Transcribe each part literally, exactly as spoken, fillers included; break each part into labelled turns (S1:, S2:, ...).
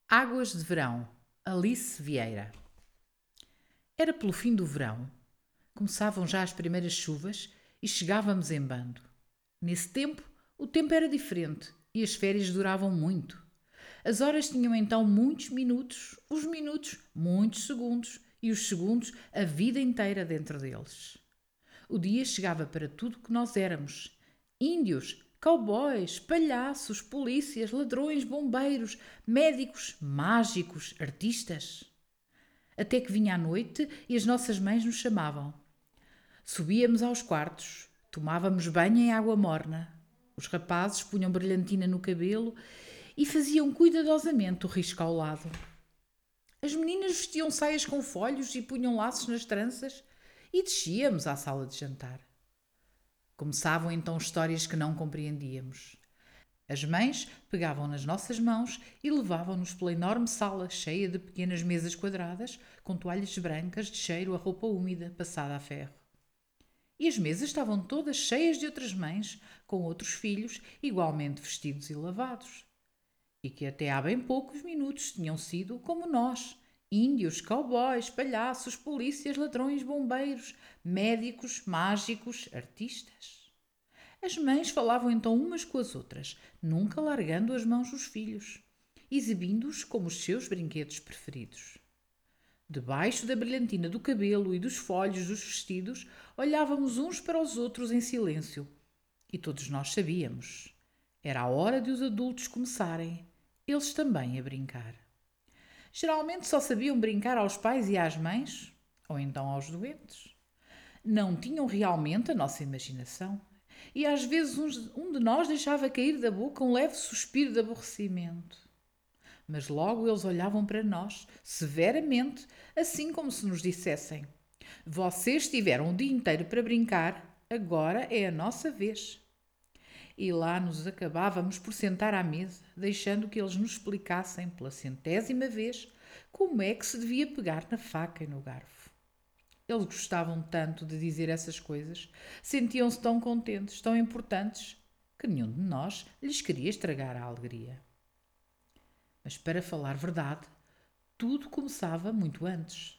S1: Águas de Verão, Alice Vieira. Era pelo fim do verão. Começavam já as primeiras chuvas e chegávamos em bando. Nesse tempo, o tempo era diferente e as férias duravam muito. As horas tinham então muitos minutos, os minutos muitos segundos e os segundos a vida inteira dentro deles. O dia chegava para tudo que nós éramos: índios, cowboys, palhaços, polícias, ladrões, bombeiros, médicos, mágicos, artistas. Até que vinha a noite e as nossas mães nos chamavam. Subíamos aos quartos, tomávamos banho em água morna. Os rapazes punham brilhantina no cabelo e faziam cuidadosamente o risco ao lado. As meninas vestiam saias com folhos e punham laços nas tranças e descíamos à sala de jantar. Começavam então histórias que não compreendíamos. As mães pegavam nas nossas mãos e levavam-nos pela enorme sala cheia de pequenas mesas quadradas com toalhas brancas de cheiro a roupa úmida passada a ferro. E as mesas estavam todas cheias de outras mães com outros filhos igualmente vestidos e lavados. E que até há bem poucos minutos tinham sido como nós: índios, cowboys, palhaços, polícias, ladrões, bombeiros, médicos, mágicos, artistas. As mães falavam então umas com as outras, nunca largando as mãos dos filhos, exibindo-os como os seus brinquedos preferidos. Debaixo da brilhantina do cabelo e dos folhos dos vestidos, olhávamos uns para os outros em silêncio. E todos nós sabíamos. Era a hora de os adultos começarem, eles também a brincar. Geralmente só sabiam brincar aos pais e às mães, ou então aos doentes. Não tinham realmente a nossa imaginação. E às vezes um de nós deixava cair da boca um leve suspiro de aborrecimento. Mas logo eles olhavam para nós, severamente, assim como se nos dissessem: vocês tiveram o dia inteiro para brincar, agora é a nossa vez. E lá nos acabávamos por sentar à mesa, deixando que eles nos explicassem, pela centésima vez, como é que se devia pegar na faca e no garfo. Eles gostavam tanto de dizer essas coisas, sentiam-se tão contentes, tão importantes, que nenhum de nós lhes queria estragar a alegria. Mas, para falar verdade, tudo começava muito antes.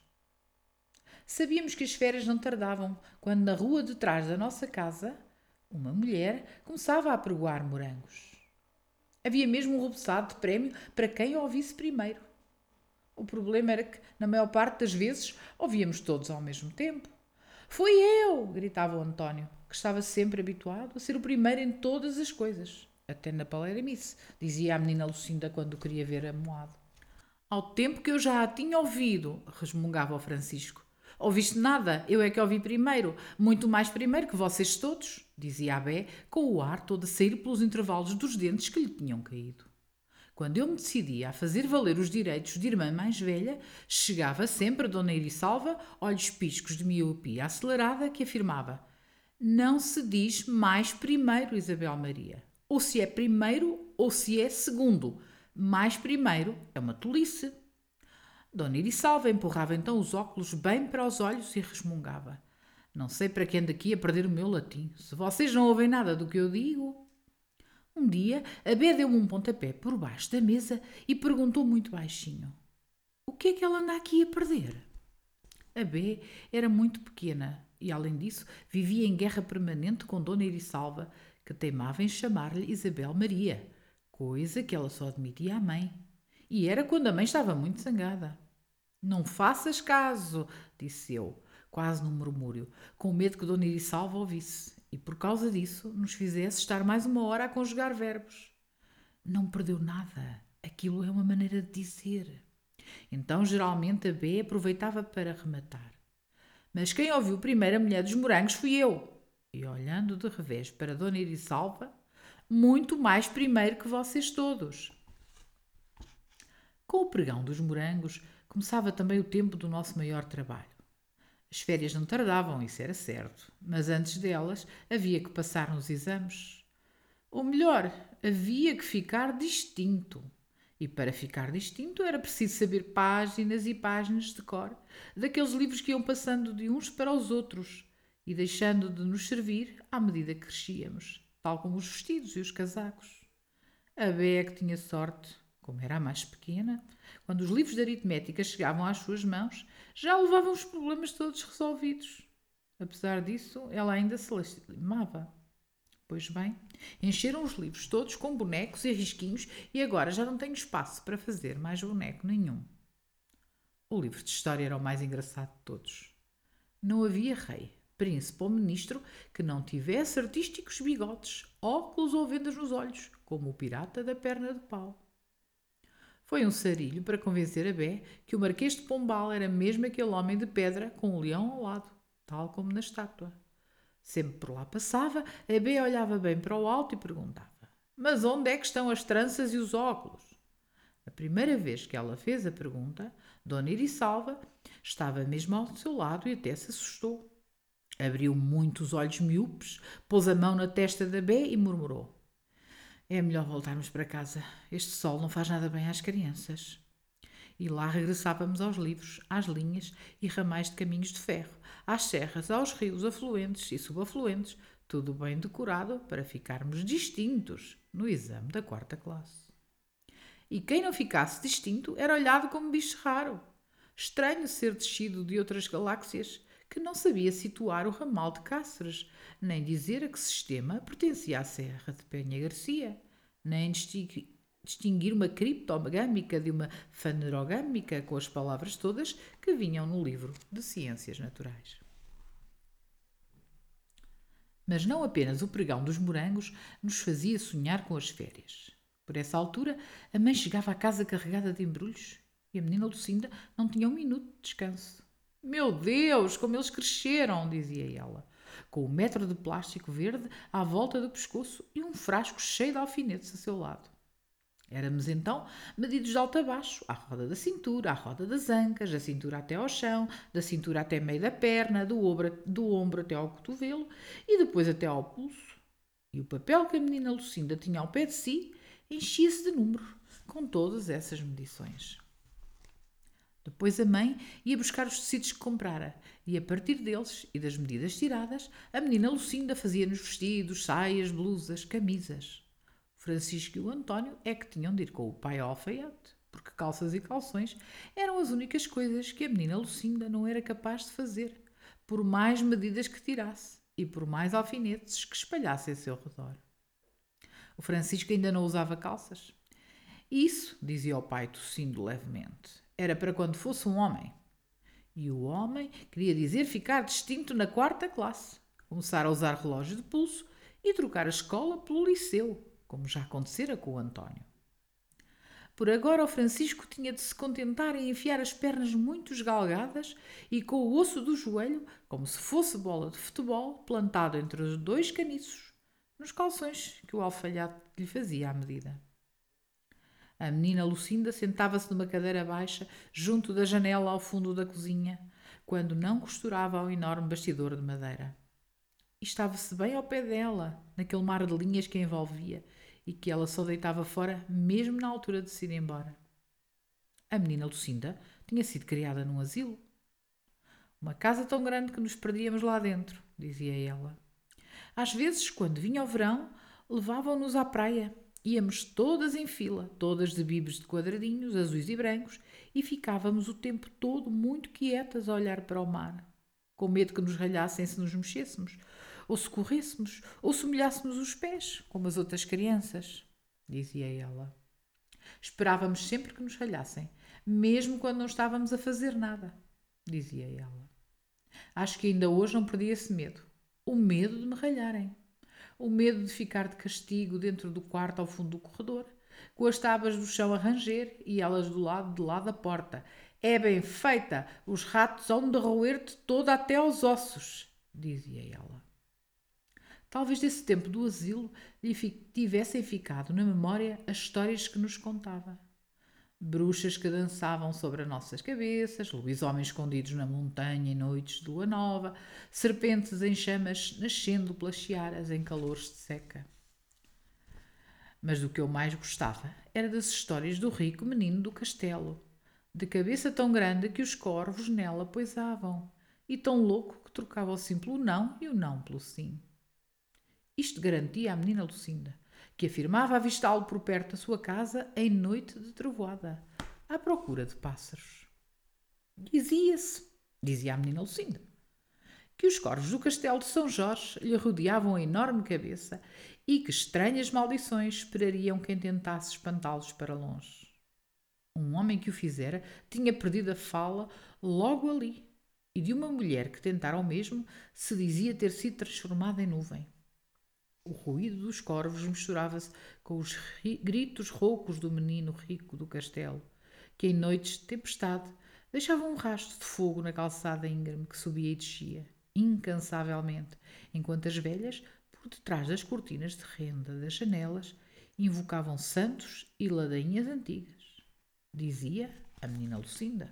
S1: Sabíamos que as férias não tardavam, quando na rua de trás da nossa casa, uma mulher começava a apregoar morangos. Havia mesmo um reboçado de prémio para quem a ouvisse primeiro. O problema era que, na maior parte das vezes, ouvíamos todos ao mesmo tempo. Fui eu! Gritava o António, que estava sempre habituado a ser o primeiro em todas as coisas. Até na paleiramice, dizia a menina Lucinda quando queria ver amoado. Ao tempo que eu já a tinha ouvido, resmungava o Francisco. Ouviste nada, eu é que ouvi primeiro, muito mais primeiro que vocês todos, dizia a Bé, com o ar todo a sair pelos intervalos dos dentes que lhe tinham caído. Quando eu me decidia a fazer valer os direitos de irmã mais velha, chegava sempre a Dona Irisalva, olhos piscos de miopia acelerada, que afirmava: não se diz mais primeiro, Isabel Maria. Ou se é primeiro ou se é segundo. Mais primeiro é uma tolice. Dona Irisalva empurrava então os óculos bem para os olhos e resmungava: não sei para que ando aqui a perder o meu latim. Se vocês não ouvem nada do que eu digo... Um dia, a Bé deu-me um pontapé por baixo da mesa e perguntou muito baixinho: o que é que ela anda aqui a perder? A Bé era muito pequena e, além disso, vivia em guerra permanente com Dona Irisalva, que teimava em chamar-lhe Isabel Maria, coisa que ela só admitia à mãe. E era quando a mãe estava muito zangada. Não faças caso, disse eu, quase num murmúrio, com medo que Dona Irisalva ouvisse e, por causa disso, nos fizesse estar mais uma hora a conjugar verbos. Não perdeu nada. Aquilo é uma maneira de dizer. Então, geralmente, a B aproveitava para rematar: mas quem ouviu primeiro a mulher dos morangos fui eu. E, olhando de revés para Dona Irisalva: muito mais primeiro que vocês todos. Com o pregão dos morangos, começava também o tempo do nosso maior trabalho. As férias não tardavam, isso era certo, mas antes delas havia que passar nos exames. Ou melhor, havia que ficar distinto. E para ficar distinto era preciso saber páginas e páginas de cor daqueles livros que iam passando de uns para os outros e deixando de nos servir à medida que crescíamos, tal como os vestidos e os casacos. A Bé é que tinha sorte. Como era a mais pequena, quando os livros de aritmética chegavam às suas mãos, já levavam os problemas todos resolvidos. Apesar disso, ela ainda se lastimava. Pois bem, encheram os livros todos com bonecos e risquinhos e agora já não tenho espaço para fazer mais boneco nenhum. O livro de história era o mais engraçado de todos. Não havia rei, príncipe ou ministro que não tivesse artísticos bigodes, óculos ou vendas nos olhos, como o pirata da perna de pau. Foi um sarilho para convencer a Bé que o Marquês de Pombal era mesmo aquele homem de pedra com um leão ao lado, tal como na estátua. Sempre por lá passava, a Bé olhava bem para o alto e perguntava: mas onde é que estão as tranças e os óculos? A primeira vez que ela fez a pergunta, Dona Irisalva estava mesmo ao seu lado e até se assustou. Abriu muito os olhos miúpes, pôs a mão na testa da Bé e murmurou: é melhor voltarmos para casa. Este sol não faz nada bem às crianças. E lá regressávamos aos livros, às linhas e ramais de caminhos de ferro, às serras, aos rios afluentes e subafluentes, tudo bem decorado para ficarmos distintos no exame da quarta classe. E quem não ficasse distinto era olhado como bicho raro. Estranho ser descido de outras galáxias, que não sabia situar o ramal de Cáceres, nem dizer a que sistema pertencia a Serra de Penha Garcia, nem distinguir uma criptogâmica de uma fanerogâmica com as palavras todas que vinham no livro de Ciências Naturais. Mas não apenas o pregão dos morangos nos fazia sonhar com as férias. Por essa altura, a mãe chegava à casa carregada de embrulhos e a menina Lucinda não tinha um minuto de descanso. Meu Deus, como eles cresceram, dizia ela, com o metro de plástico verde à volta do pescoço e um frasco cheio de alfinetes a seu lado. Éramos então medidos de alto a baixo, à roda da cintura, à roda das ancas, da cintura até ao chão, da cintura até meio da perna, do ombro, do ombro até ao cotovelo e depois até ao pulso. E o papel que a menina Lucinda tinha ao pé de si enchia-se de números, com todas essas medições. Depois a mãe ia buscar os tecidos que comprara e a partir deles e das medidas tiradas, a menina Lucinda fazia-nos vestidos, saias, blusas, camisas. O Francisco e o António é que tinham de ir com o pai ao alfaiate, porque calças e calções eram as únicas coisas que a menina Lucinda não era capaz de fazer, por mais medidas que tirasse e por mais alfinetes que espalhasse a seu redor. O Francisco ainda não usava calças. Isso, dizia o pai tossindo levemente, era para quando fosse um homem. E o homem queria dizer ficar distinto na quarta classe, começar a usar relógio de pulso e trocar a escola pelo liceu, como já acontecera com o António. Por agora o Francisco tinha de se contentar em enfiar as pernas muito esgalgadas e com o osso do joelho, como se fosse bola de futebol, plantado entre os dois caniços, nos calções que o alfaiate lhe fazia à medida. A menina Lucinda sentava-se numa cadeira baixa, junto da janela ao fundo da cozinha, quando não costurava ao enorme bastidor de madeira. E estava-se bem ao pé dela, naquele mar de linhas que a envolvia e que ela só deitava fora mesmo na altura de se ir embora. A menina Lucinda tinha sido criada num asilo. Uma casa tão grande que nos perdíamos lá dentro, dizia ela. Às vezes, quando vinha o verão, levavam-nos à praia. Íamos todas em fila, todas de bibos de quadradinhos, azuis e brancos, e ficávamos o tempo todo muito quietas a olhar para o mar, com medo que nos ralhassem se nos mexêssemos, ou se corrêssemos, ou se molhássemos os pés, como as outras crianças, dizia ela. Esperávamos sempre que nos ralhassem, mesmo quando não estávamos a fazer nada, dizia ela. Acho que ainda hoje não perdi esse medo, o medo de me ralharem. O medo de ficar de castigo dentro do quarto ao fundo do corredor, com as tábuas do chão a ranger e elas do lado de lá da porta. É bem feita, os ratos hão de roer-te toda até aos ossos, dizia ela. Talvez desse tempo do asilo lhe tivessem ficado na memória as histórias que nos contava. Bruxas que dançavam sobre as nossas cabeças, lobisomens escondidos na montanha em noites de lua nova, serpentes em chamas nascendo pelas searas em calores de seca. Mas do que eu mais gostava era das histórias do rico menino do castelo, de cabeça tão grande que os corvos nela poisavam, e tão louco que trocava o sim pelo não e o não pelo sim. Isto garantia à menina Lucinda que afirmava avistá-lo por perto da sua casa em noite de trovoada, à procura de pássaros. Dizia-se, dizia a menina Lucinda, que os corvos do castelo de São Jorge lhe rodeavam a enorme cabeça e que estranhas maldições esperariam quem tentasse espantá-los para longe. Um homem que o fizera tinha perdido a fala logo ali, e de uma mulher que tentara o mesmo se dizia ter sido transformada em nuvem. O ruído dos corvos misturava-se com os ri- gritos roucos do menino rico do castelo, que em noites de tempestade deixava um rastro de fogo na calçada íngreme que subia e descia, incansavelmente, enquanto as velhas, por detrás das cortinas de renda das janelas, invocavam santos e ladainhas antigas. Dizia a menina Lucinda.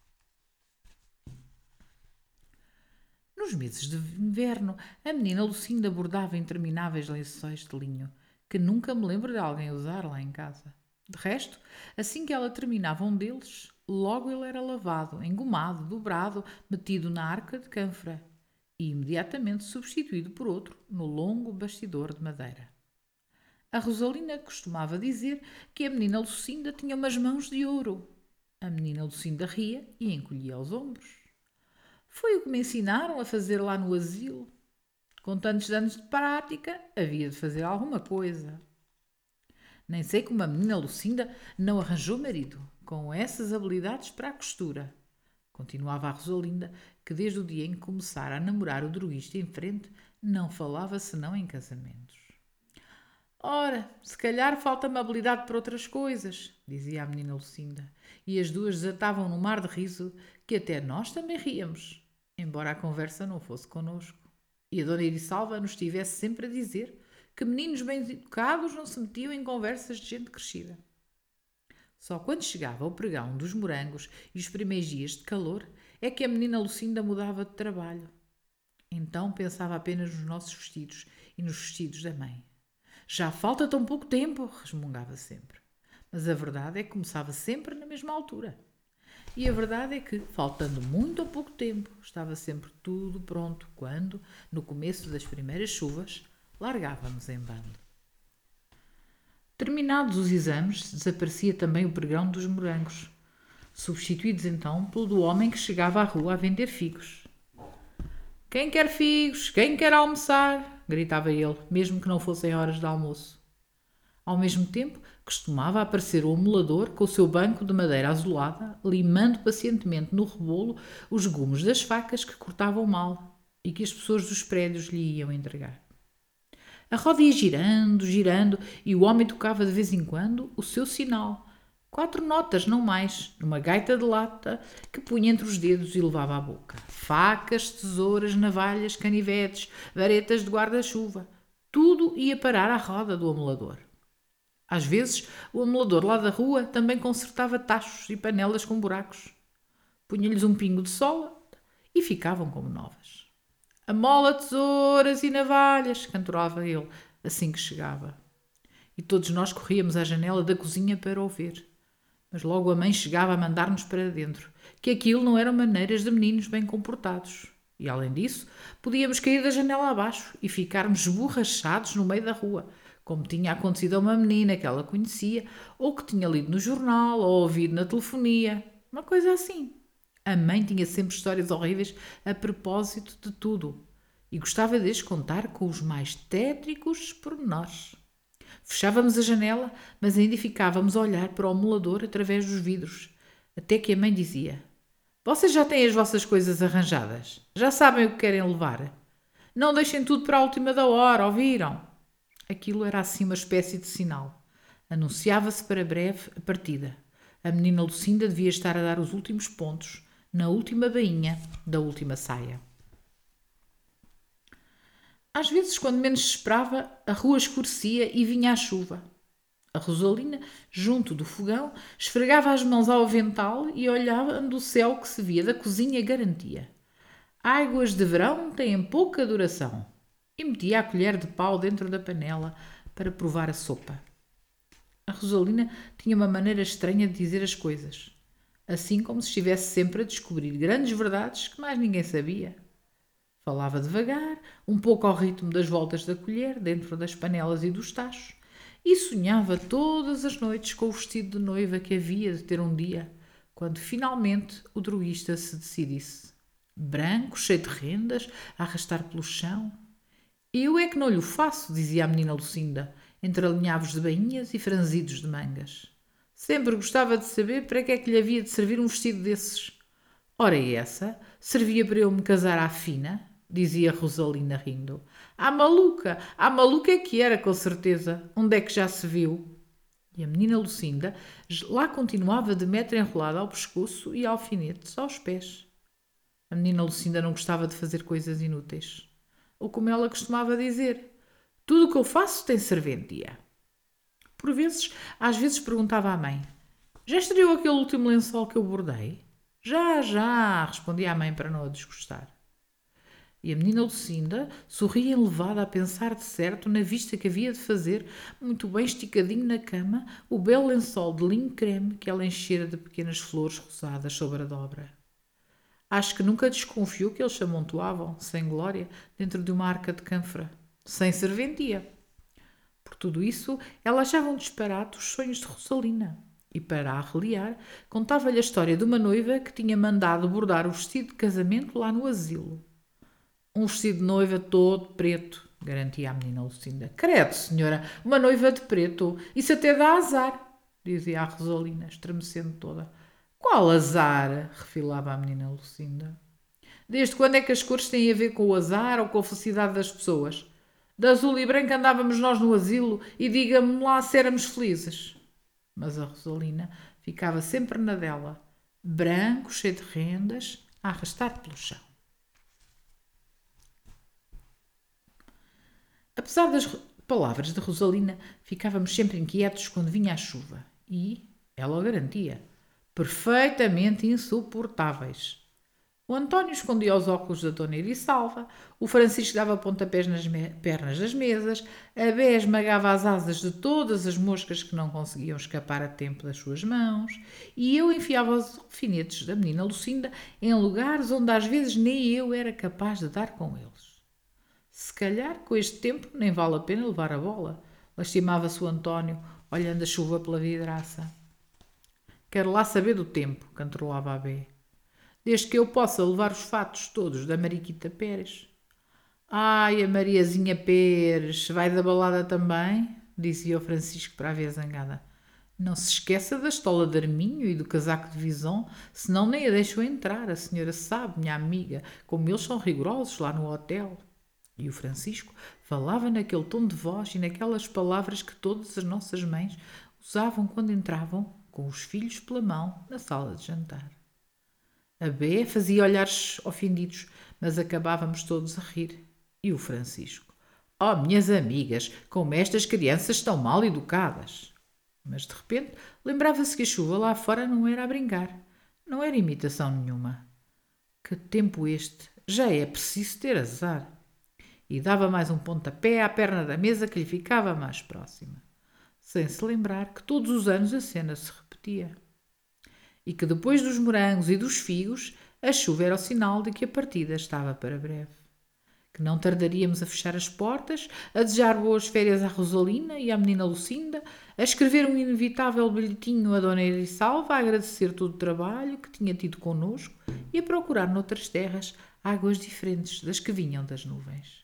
S1: Nos meses de inverno, a menina Lucinda bordava intermináveis lençóis de linho, que nunca me lembro de alguém usar lá em casa. De resto, assim que ela terminava um deles, logo ele era lavado, engomado, dobrado, metido na arca de cânfora e imediatamente substituído por outro no longo bastidor de madeira. A Rosalina costumava dizer que a menina Lucinda tinha umas mãos de ouro. A menina Lucinda ria e encolhia os ombros. Foi o que me ensinaram a fazer lá no asilo. Com tantos anos de prática, havia de fazer alguma coisa. Nem sei como a menina Lucinda não arranjou marido, com essas habilidades para a costura. Continuava a Rosalinda, que desde o dia em que começara a namorar o droguista em frente, não falava senão em casamentos. Ora, se calhar falta-me habilidade para outras coisas, dizia a menina Lucinda, e as duas desatavam num mar de riso que até nós também ríamos, embora a conversa não fosse connosco. E a dona Irisalva nos tivesse sempre a dizer que meninos bem educados não se metiam em conversas de gente crescida. Só quando chegava o pregão dos morangos e os primeiros dias de calor é que a menina Lucinda mudava de trabalho. Então pensava apenas nos nossos vestidos e nos vestidos da mãe. Já falta tão pouco tempo, resmungava sempre. Mas a verdade é que começava sempre na mesma altura. E a verdade é que, faltando muito ou pouco tempo, estava sempre tudo pronto quando, no começo das primeiras chuvas, largávamos em bando. Terminados os exames, desaparecia também o pregão dos morangos, substituídos então pelo do homem que chegava à rua a vender figos. Quem quer figos? Quem quer almoçar? Gritava ele, mesmo que não fossem horas de almoço. Ao mesmo tempo, costumava aparecer o amolador com o seu banco de madeira azulada, limando pacientemente no rebolo os gumes das facas que cortavam mal e que as pessoas dos prédios lhe iam entregar. A roda ia girando, girando, e o homem tocava de vez em quando o seu sinal. Quatro notas, não mais, numa gaita de lata que punha entre os dedos e levava à boca. Facas, tesouras, navalhas, canivetes, varetas de guarda-chuva. Tudo ia parar à roda do amolador. Às vezes, o amolador lá da rua também consertava tachos e panelas com buracos. Punha-lhes um pingo de sola e ficavam como novas. Amola tesouras e navalhas, cantorava ele, assim que chegava. E todos nós corríamos à janela da cozinha para ouvir. Mas logo a mãe chegava a mandar-nos para dentro, que aquilo não eram maneiras de meninos bem comportados. E, além disso, podíamos cair da janela abaixo e ficarmos esborrachados no meio da rua, como tinha acontecido a uma menina que ela conhecia, ou que tinha lido no jornal, ou ouvido na telefonia. Uma coisa assim. A mãe tinha sempre histórias horríveis a propósito de tudo, e gostava de as contar com os mais tétricos pormenores. Fechávamos a janela, mas ainda ficávamos a olhar para o amolador através dos vidros, até que a mãe dizia: Vocês já têm as vossas coisas arranjadas? Já sabem o que querem levar? Não deixem tudo para a última da hora, ouviram? Aquilo era assim uma espécie de sinal. Anunciava-se para breve a partida. A menina Lucinda devia estar a dar os últimos pontos, na última bainha da última saia. Às vezes, quando menos se esperava, a rua escurecia e vinha a chuva. A Rosalina, junto do fogão, esfregava as mãos ao avental e olhava do céu que se via da cozinha e garantia: águas de verão têm pouca duração. E metia a colher de pau dentro da panela para provar a sopa. A Rosalina tinha uma maneira estranha de dizer as coisas, assim como se estivesse sempre a descobrir grandes verdades que mais ninguém sabia. Falava devagar, um pouco ao ritmo das voltas da colher, dentro das panelas e dos tachos, e sonhava todas as noites com o vestido de noiva que havia de ter um dia, quando finalmente o druista se decidisse. Branco, cheio de rendas, a arrastar pelo chão. Eu é que não lhe o faço, dizia a menina Lucinda, entre alinhavos de bainhas e franzidos de mangas. Sempre gostava de saber para que é que lhe havia de servir um vestido desses. Ora essa, servia para eu me casar à fina, dizia Rosalina rindo. À maluca, à maluca é que era, com certeza. Onde é que já se viu? E a menina Lucinda lá continuava de metro enrolada ao pescoço e alfinetes aos pés. A menina Lucinda não gostava de fazer coisas inúteis. Ou como ela costumava dizer, tudo o que eu faço tem serventia. Por vezes, às vezes perguntava à mãe, já estreou aquele último lençol que eu bordei? Já, já, respondia a mãe para não a desgostar. E a menina Lucinda sorria enlevada a pensar de certo na vista que havia de fazer, muito bem esticadinho na cama, o belo lençol de linho creme que ela enchera de pequenas flores rosadas sobre a dobra. Acho que nunca desconfiou que eles se amontoavam, sem glória, dentro de uma arca de cânfora, sem serventia. Por tudo isso, ela achava um disparate os sonhos de Rosalina. E, para a arreliar, contava-lhe a história de uma noiva que tinha mandado bordar o vestido de casamento lá no asilo. Um vestido de noiva todo preto, garantia a menina Lucinda. Credo, senhora, uma noiva de preto, isso até dá azar, dizia a Rosalina, estremecendo toda. Qual azar? Refilava a menina Lucinda. Desde quando é que as cores têm a ver com o azar ou com a felicidade das pessoas? De azul e branco andávamos nós no asilo e diga-me lá se éramos felizes. Mas a Rosalina ficava sempre na dela, branco, cheio de rendas, a arrastar pelo chão. Apesar das palavras de Rosalina, ficávamos sempre inquietos quando vinha a chuva. E, ela o garantia, perfeitamente insuportáveis. O António escondia os óculos da Dona Irisalva, o Francisco dava pontapés nas pernas das mesas, a Bé esmagava as asas de todas as moscas que não conseguiam escapar a tempo das suas mãos, e eu enfiava os alfinetes da menina Lucinda em lugares onde às vezes nem eu era capaz de dar com eles. Se calhar, com este tempo, nem vale a pena levar a bola, lastimava-se o António, olhando a chuva pela vidraça. Quero lá saber do tempo, cantarolava a Bé. Desde que eu possa levar os fatos todos da Mariquita Pérez. Ai, a Mariazinha Pérez, vai da balada também? Dizia o Francisco para a ver zangada. Não se esqueça da estola de arminho e do casaco de vison, senão nem a deixo entrar. A senhora sabe, minha amiga, como eles são rigorosos lá no hotel. E o Francisco falava naquele tom de voz e naquelas palavras que todas as nossas mães usavam quando entravam, com os filhos pela mão, na sala de jantar. A Bé fazia olhares ofendidos, mas acabávamos todos a rir. E o Francisco. Oh, minhas amigas, como estas crianças estão mal educadas. Mas, de repente, lembrava-se que a chuva lá fora não era a brincar. Não era imitação nenhuma. Que tempo este! Já é preciso ter azar. E dava mais um pontapé à perna da mesa que lhe ficava mais próxima. Sem se lembrar que todos os anos a cena se repetia. E que depois dos morangos e dos figos, a chuva era o sinal de que a partida estava para breve. Que não tardaríamos a fechar as portas, a desejar boas férias à Rosalina e à menina Lucinda, a escrever um inevitável bilhetinho à Dona Irisalva, a agradecer todo o trabalho que tinha tido connosco e a procurar noutras terras águas diferentes das que vinham das nuvens.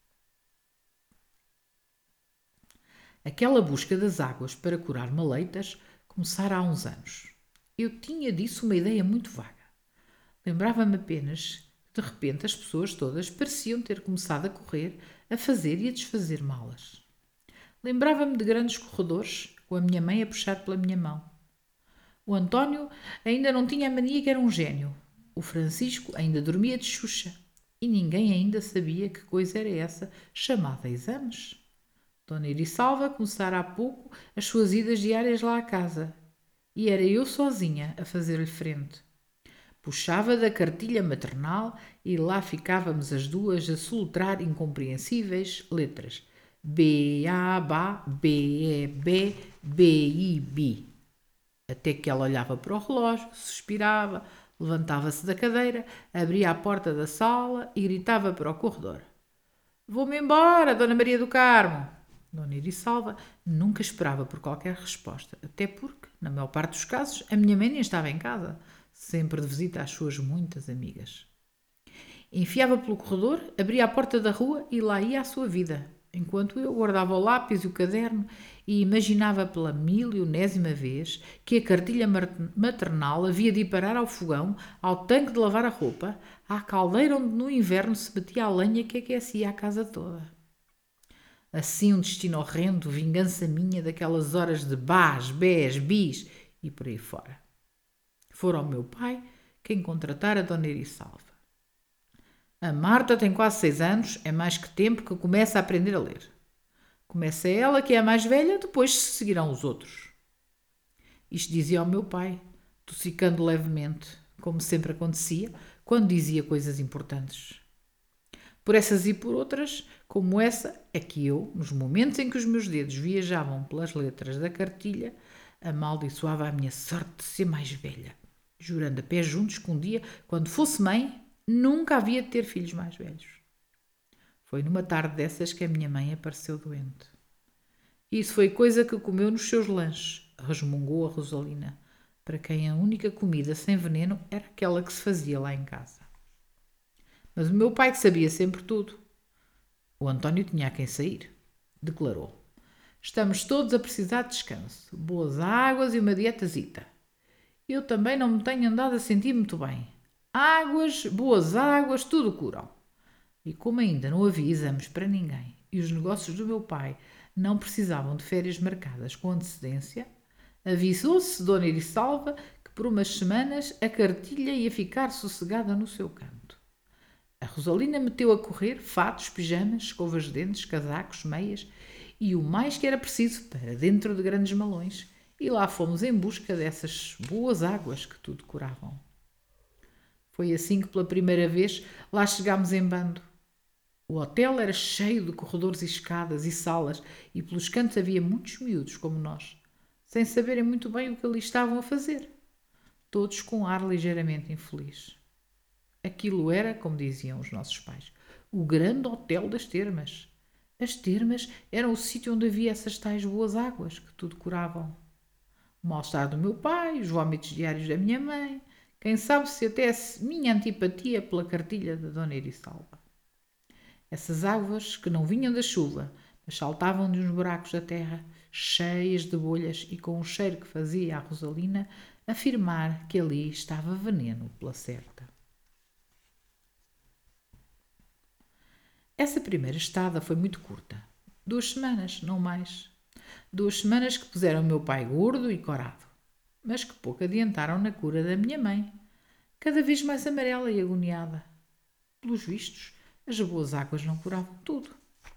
S1: Aquela busca das águas para curar maleitas começara há uns anos. Eu tinha disso uma ideia muito vaga. Lembrava-me apenas que, de repente, as pessoas todas pareciam ter começado a correr, a fazer e a desfazer malas. Lembrava-me de grandes corredores, com a minha mãe a puxar pela minha mão. O António ainda não tinha a mania que era um gênio. O Francisco ainda dormia de xuxa. E ninguém ainda sabia que coisa era essa chamada exames. Dona Irisalva começara há pouco as suas idas diárias lá à casa. E era eu sozinha a fazer-lhe frente. Puxava da cartilha maternal e lá ficávamos as duas a soletrar incompreensíveis letras. B, A, Bá, B, E, B, B, I, B. Até que ela olhava para o relógio, suspirava, levantava-se da cadeira, abria a porta da sala e gritava para o corredor. Vou-me embora, Dona Maria do Carmo. Dona Irisalva nunca esperava por qualquer resposta, até porque, na maior parte dos casos, a minha mãe nem estava em casa, sempre de visita às suas muitas amigas. Enfiava pelo corredor, abria a porta da rua e lá ia à sua vida, enquanto eu guardava o lápis e o caderno e imaginava pela milionésima vez que a cartilha maternal havia de ir parar ao fogão, ao tanque de lavar a roupa, à caldeira onde no inverno se batia a lenha que aquecia a casa toda. Assim um destino horrendo, vingança minha daquelas horas de bás, bés, bis e por aí fora. Fora o meu pai quem contratara a Dona Irisalva. A Marta tem quase seis anos, é mais que tempo que começa a aprender a ler. Começa ela, que é a mais velha, depois se seguirão os outros. Isto dizia ao meu pai, tossicando levemente, como sempre acontecia, quando dizia coisas importantes. Por essas e por outras, como essa, é que eu, nos momentos em que os meus dedos viajavam pelas letras da cartilha, amaldiçoava a minha sorte de ser mais velha, jurando a pé juntos que um dia, quando fosse mãe, nunca havia de ter filhos mais velhos. Foi numa tarde dessas que a minha mãe apareceu doente. Isso foi coisa que comeu nos seus lanches, resmungou a Rosalina, para quem a única comida sem veneno era aquela que se fazia lá em casa. Mas o meu pai, que sabia sempre tudo, o António tinha a quem sair, declarou: estamos todos a precisar de descanso, boas águas e uma dietazita. Eu também não me tenho andado a sentir muito bem. Águas, boas águas, tudo curam. E como ainda não havia exames para ninguém e os negócios do meu pai não precisavam de férias marcadas com antecedência, avisou-se Dona Irisalva que por umas semanas a cartilha ia ficar sossegada no seu canto. A Rosalina meteu a correr fatos, pijamas, escovas de dentes, casacos, meias e o mais que era preciso para dentro de grandes malões, e lá fomos em busca dessas boas águas que tudo curavam. Foi assim que pela primeira vez lá chegámos em bando. O hotel era cheio de corredores e escadas e salas e pelos cantos havia muitos miúdos como nós, sem saberem muito bem o que ali estavam a fazer, todos com um ar ligeiramente infeliz. Aquilo era, como diziam os nossos pais, o grande hotel das termas. As termas eram o sítio onde havia essas tais boas águas que tudo curavam. O mal-estar do meu pai, os vômitos diários da minha mãe, quem sabe se até a minha antipatia pela cartilha da Dona Irisalva. Essas águas que não vinham da chuva, mas saltavam de uns buracos da terra, cheias de bolhas e com um cheiro que fazia a Rosalina afirmar que ali estava veneno pela certa. Essa primeira estada foi muito curta. Duas semanas, não mais. Duas semanas que puseram o meu pai gordo e corado, mas que pouco adiantaram na cura da minha mãe, cada vez mais amarela e agoniada. Pelos vistos, as boas águas não curavam tudo.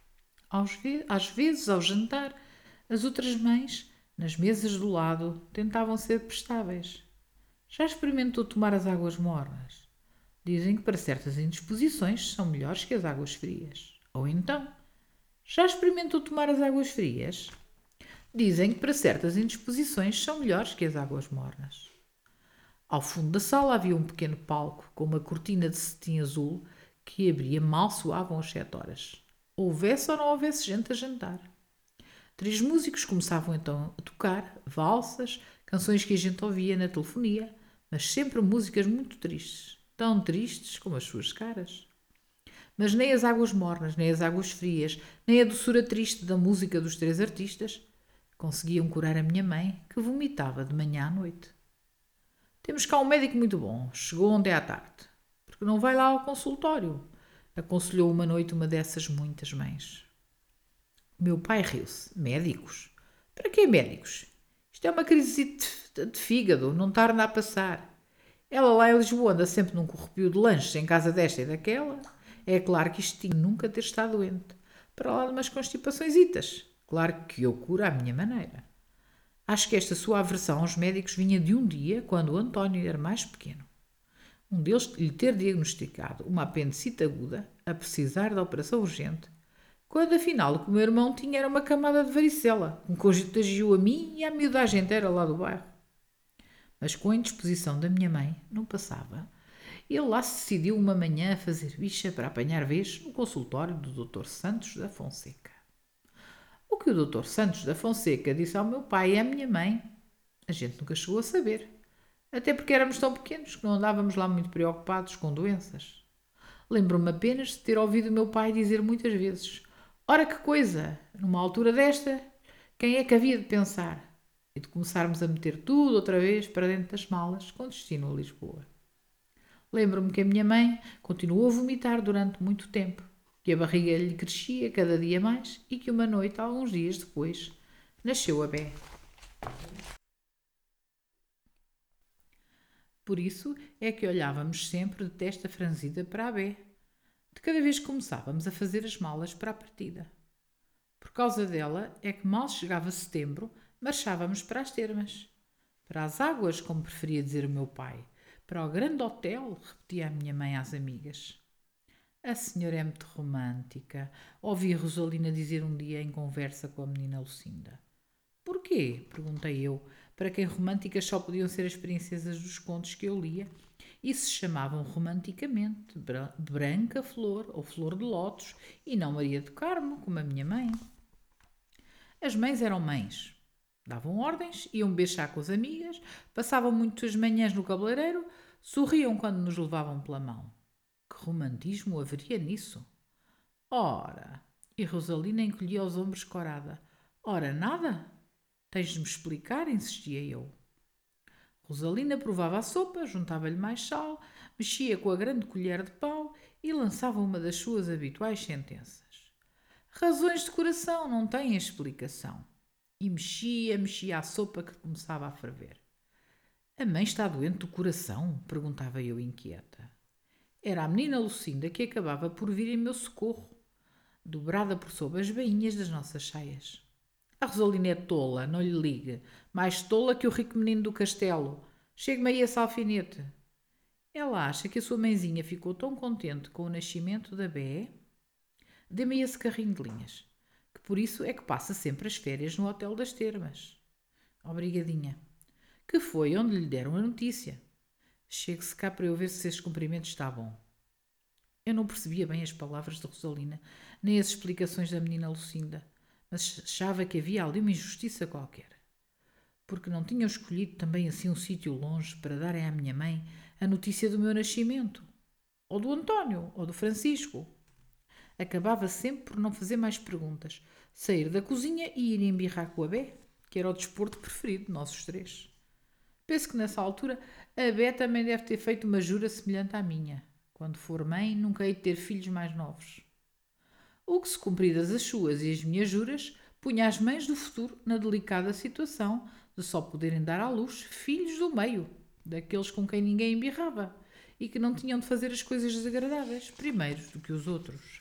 S1: Às vezes, ao jantar, as outras mães, nas mesas do lado, tentavam ser prestáveis. Já experimentou tomar as águas mornas? Dizem que para certas indisposições são melhores que as águas frias. Ou então, já experimentou tomar as águas frias? Dizem que para certas indisposições são melhores que as águas mornas. Ao fundo da sala havia um pequeno palco com uma cortina de cetim azul que abria mal soavam as sete horas. Houvesse ou não houvesse gente a jantar. Três músicos começavam então a tocar valsas, canções que a gente ouvia na telefonia, mas sempre músicas muito tristes, tão tristes como as suas caras. Mas nem as águas mornas, nem as águas frias, nem a doçura triste da música dos três artistas conseguiam curar a minha mãe, que vomitava de manhã à noite. Temos cá um médico muito bom, chegou ontem à tarde. Porque não vai lá ao consultório? Aconselhou uma noite uma dessas muitas mães. Meu pai riu-se. Médicos? Para que médicos? Isto é uma crise de, de fígado, não tarda a passar. Ela lá em Lisboa anda sempre num corrupio de lanches em casa desta e daquela. É claro que isto tinha nunca ter estado doente. Para lá de umas constipaçõezitas. Claro que eu curo à minha maneira. Acho que esta sua aversão aos médicos vinha de um dia, quando o António era mais pequeno. Um deles lhe ter diagnosticado uma apendicite aguda, a precisar de operação urgente, quando afinal o que o meu irmão tinha era uma camada de varicela, que contagiou a mim e à miudagem inteira lá do bairro. Mas com a indisposição da minha mãe, não passava. Ele lá se decidiu uma manhã a fazer bicha para apanhar vez no consultório do doutor Santos da Fonseca. O que o doutor Santos da Fonseca disse ao meu pai e à minha mãe, a gente nunca chegou a saber. Até porque éramos tão pequenos que não andávamos lá muito preocupados com doenças. Lembro-me apenas de ter ouvido o meu pai dizer muitas vezes: ora que coisa! Numa altura desta, quem é que havia de pensar? E de começarmos a meter tudo outra vez para dentro das malas com destino a Lisboa. Lembro-me que a minha mãe continuou a vomitar durante muito tempo, que a barriga lhe crescia cada dia mais e que uma noite, alguns dias depois, nasceu a Bé. Por isso é que olhávamos sempre de testa franzida para a Bé, de cada vez que começávamos a fazer as malas para a partida. Por causa dela é que mal chegava setembro, marchávamos para as termas. Para as águas, como preferia dizer o meu pai. Para o grande hotel, repetia a minha mãe às amigas. A senhora é muito romântica, ouvi a Rosalina dizer um dia em conversa com a menina Lucinda. Porquê? Perguntei eu, para quem românticas só podiam ser as princesas dos contos que eu lia e se chamavam romanticamente Branca Flor ou Flor de Lótus e não Maria do Carmo, como a minha mãe. As mães eram mães. Davam ordens, iam beijar com as amigas, passavam muitas manhãs no cabeleireiro, sorriam quando nos levavam pela mão. Que romantismo haveria nisso? Ora, e Rosalina encolhia os ombros corada. Ora, nada? Tens de me explicar, insistia eu. Rosalina provava a sopa, juntava-lhe mais sal, mexia com a grande colher de pau e lançava uma das suas habituais sentenças. Razões de coração não têm explicação. E mexia, mexia a sopa que começava a ferver. A mãe está doente do coração? Perguntava eu inquieta. Era a menina Lucinda que acabava por vir em meu socorro, dobrada por sob as bainhas das nossas saias. A Rosalina é tola, não lhe ligue. Mais tola que o rico menino do castelo. Chegue-me aí esse alfinete. Ela acha que a sua mãezinha ficou tão contente com o nascimento da Bé. Dê-me esse carrinho de linhas, que por isso é que passa sempre as férias no Hotel das Termas. Obrigadinha. Que foi onde lhe deram a notícia. Chegue-se cá para eu ver se esse cumprimento está bom. Eu não percebia bem as palavras de Rosalina, nem as explicações da menina Lucinda, mas achava que havia ali uma injustiça qualquer. Porque não tinham escolhido também assim um sítio longe para darem à minha mãe a notícia do meu nascimento? Ou do António, ou do Francisco? Acabava sempre por não fazer mais perguntas, sair da cozinha e ir embirrar com a Bé, que era o desporto preferido de nós os três. Penso que nessa altura a Bé também deve ter feito uma jura semelhante à minha. Quando for mãe, nunca hei de ter filhos mais novos. O que, se cumpridas as suas e as minhas juras, punha as mães do futuro na delicada situação de só poderem dar à luz filhos do meio, daqueles com quem ninguém embirrava e que não tinham de fazer as coisas desagradáveis primeiros do que os outros.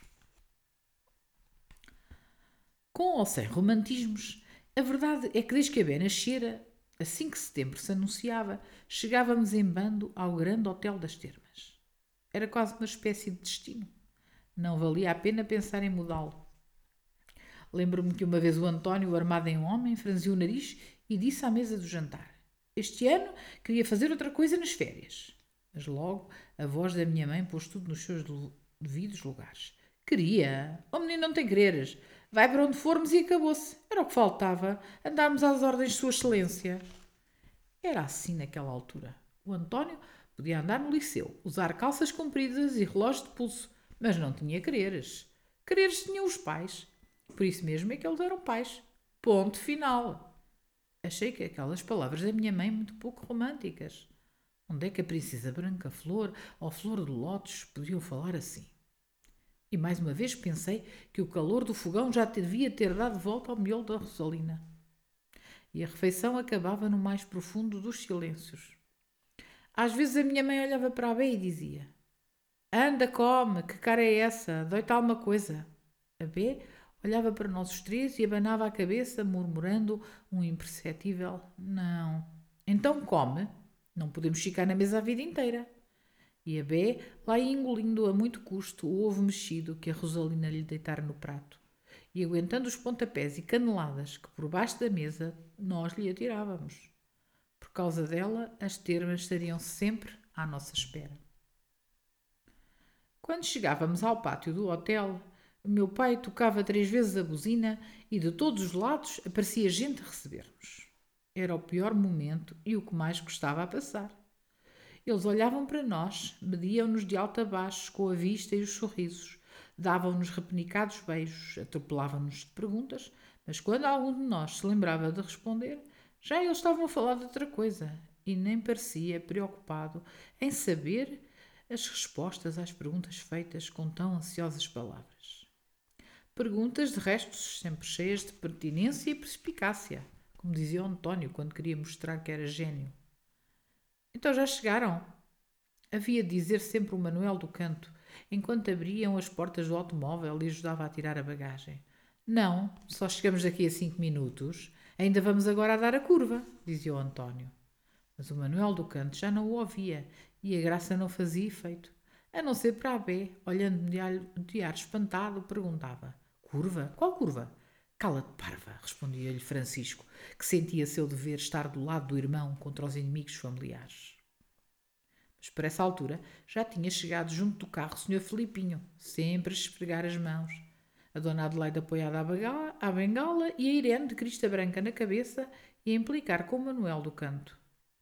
S1: Com ou sem romantismos, a verdade é que desde que a Bé nascera, assim que setembro se anunciava, chegávamos em bando ao grande Hotel das Termas. Era quase uma espécie de destino. Não valia a pena pensar em mudá-lo. Lembro-me que uma vez o António, armado em homem, franziu o nariz e disse à mesa do jantar: este ano queria fazer outra coisa nas férias. Mas logo a voz da minha mãe pôs tudo nos seus devidos lugares. Queria? O menino não tem quereres. Vai para onde formos e acabou-se. Era o que faltava. Andarmos às ordens de Sua Excelência. Era assim naquela altura. O António podia andar no liceu, usar calças compridas e relógio de pulso, mas não tinha quereres. Quereres tinham os pais. Por isso mesmo é que eles eram pais. Ponto final. Achei que aquelas palavras da minha mãe muito pouco românticas. Onde é que a princesa Branca Flor ou Flor de Lótus podiam falar assim? E mais uma vez pensei que o calor do fogão já devia ter dado volta ao miolo da Rosalina. E a refeição acabava no mais profundo dos silêncios. Às vezes a minha mãe olhava para a Bé e dizia: anda, come, que cara é essa? Dói-te alguma coisa? A Bé olhava para nós os três e abanava a cabeça, murmurando um imperceptível não. Então come. Não podemos ficar na mesa a vida inteira. E a Bé lá ia engolindo a muito custo o ovo mexido que a Rosalina lhe deitara no prato, e aguentando os pontapés e caneladas que por baixo da mesa nós lhe atirávamos. Por causa dela, as termas estariam sempre à nossa espera. Quando chegávamos ao pátio do hotel, O meu pai tocava três vezes a buzina e de todos os lados aparecia gente a receber-nos. Era o pior momento e o que mais gostava a passar. Eles olhavam para nós, mediam-nos de alto a baixo com a vista e os sorrisos, davam-nos repenicados beijos, atropelavam-nos de perguntas, mas quando algum de nós se lembrava de responder, já eles estavam a falar de outra coisa e nem parecia preocupado em saber as respostas às perguntas feitas com tão ansiosas palavras. Perguntas, de restos, sempre cheias de pertinência e perspicácia, como dizia o António quando queria mostrar que era gênio. Então já chegaram? Havia de dizer sempre o Manuel do Canto, enquanto abriam as portas do automóvel e ajudava a tirar a bagagem. Não, só chegamos daqui a cinco minutos. Ainda vamos agora a dar a curva, dizia o António. Mas o Manuel do Canto já não o ouvia e a graça não fazia efeito. A não ser para a B, olhando-me de ar espantado, perguntava: Curva? Qual curva? Cala-te, parva, respondia-lhe Francisco, que sentia seu dever estar do lado do irmão contra os inimigos familiares. Mas por essa altura já tinha chegado junto do carro o senhor Felipinho, sempre a esfregar as mãos. A dona Adelaide apoiada à bengala e a Irene de crista branca na cabeça e a implicar com o Manuel do Canto.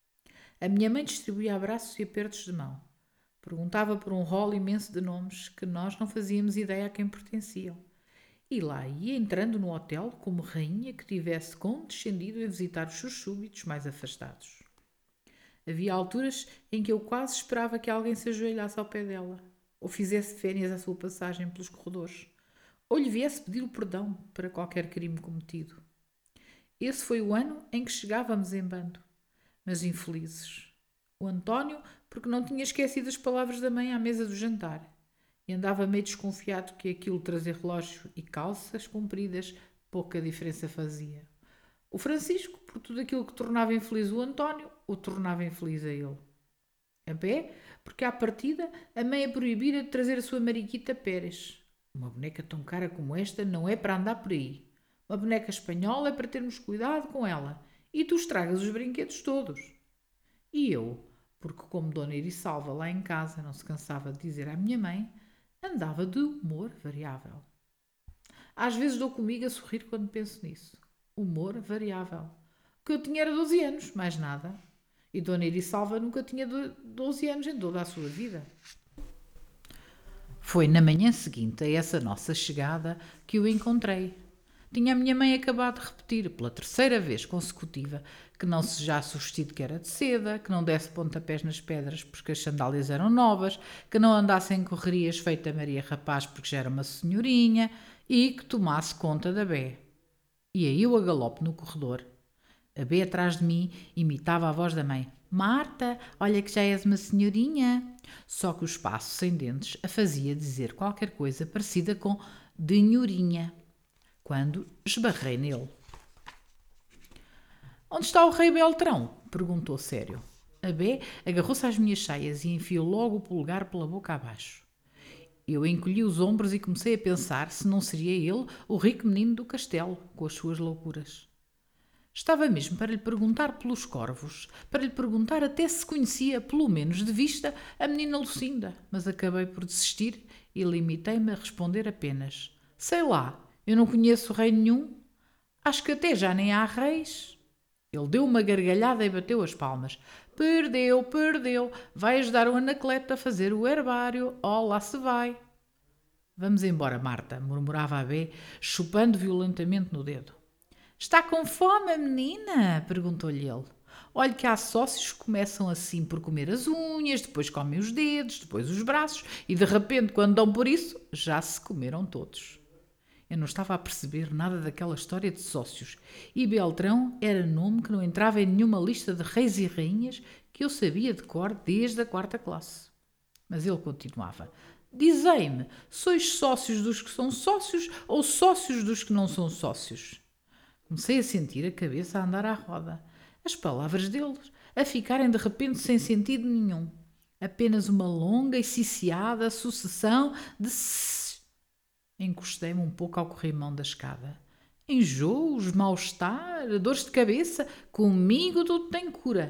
S1: A minha mãe distribuía abraços e apertos de mão. Perguntava por um rol imenso de nomes que nós não fazíamos ideia a quem pertenciam. E lá ia entrando no hotel como rainha que tivesse condescendido a visitar os seus súbitos mais afastados. Havia alturas em que eu quase esperava que alguém se ajoelhasse ao pé dela, ou fizesse fénias à sua passagem pelos corredores, ou lhe viesse pedir o perdão para qualquer crime cometido. Esse foi o ano em que chegávamos em bando, mas infelizes. O António, porque não tinha esquecido as palavras da mãe à mesa do jantar, e andava meio desconfiado que aquilo trazer relógio e calças compridas pouca diferença fazia. O Francisco, por tudo aquilo que tornava infeliz o António, o tornava infeliz a ele. A Bé, porque à partida a mãe a proibira de trazer a sua Mariquita Pérez. Uma boneca tão cara como esta não é para andar por aí. Uma boneca espanhola é para termos cuidado com ela e tu estragas os brinquedos todos. E eu, porque como Dona Irisalva lá em casa não se cansava de dizer à minha mãe, andava de humor variável. Às vezes dou comigo a sorrir quando penso nisso. Humor variável. O que eu tinha era doze anos, mais nada. E Dona Irisalva nunca tinha doze anos em toda a sua vida. Foi na manhã seguinte a essa nossa chegada que o encontrei. Tinha a minha mãe acabado de repetir, pela terceira vez consecutiva, que não se sujasse o vestido que era de seda, que não desse pontapés nas pedras porque as sandálias eram novas, que não andasse em correrias feita Maria Rapaz porque já era uma senhorinha e que tomasse conta da Bé. E aí eu a galope no corredor. A Bé atrás de mim imitava a voz da mãe. Marta, olha que já és uma senhorinha. Só que o espaço sem dentes a fazia dizer qualquer coisa parecida com denhorinha. Quando esbarrei nele. Onde está o rei Beltrão? Perguntou sério. A Bé agarrou-se às minhas saias e enfiou logo o polegar pela boca abaixo. Eu encolhi os ombros e comecei a pensar se não seria ele o rico menino do castelo, com as suas loucuras. Estava mesmo para lhe perguntar pelos corvos, para lhe perguntar até se conhecia, pelo menos de vista, a menina Lucinda, mas acabei por desistir e limitei-me a responder apenas: sei lá, eu não conheço rei nenhum. Acho que até já nem há reis. Ele deu uma gargalhada e bateu as palmas. Perdeu, perdeu. Vai ajudar o Anacleto a fazer o herbário. Oh, lá se vai. Vamos embora, Marta, murmurava a Bé, chupando violentamente no dedo. Está com fome a menina? Perguntou-lhe ele. Olhe que há sócios que começam assim por comer as unhas, depois comem os dedos, depois os braços e de repente, quando dão por isso, já se comeram todos. Eu não estava a perceber nada daquela história de sócios e Beltrão era nome que não entrava em nenhuma lista de reis e rainhas que eu sabia de cor desde a quarta classe. Mas ele continuava. Dizei-me, sois sócios dos que são sócios ou sócios dos que não são sócios? Comecei a sentir a cabeça a andar à roda. As palavras deles a ficarem de repente sem sentido nenhum. Apenas uma longa e ciciada sucessão de s. Encostei-me um pouco ao corrimão da escada. Enjoos, mal-estar, dores de cabeça, comigo tudo tem cura,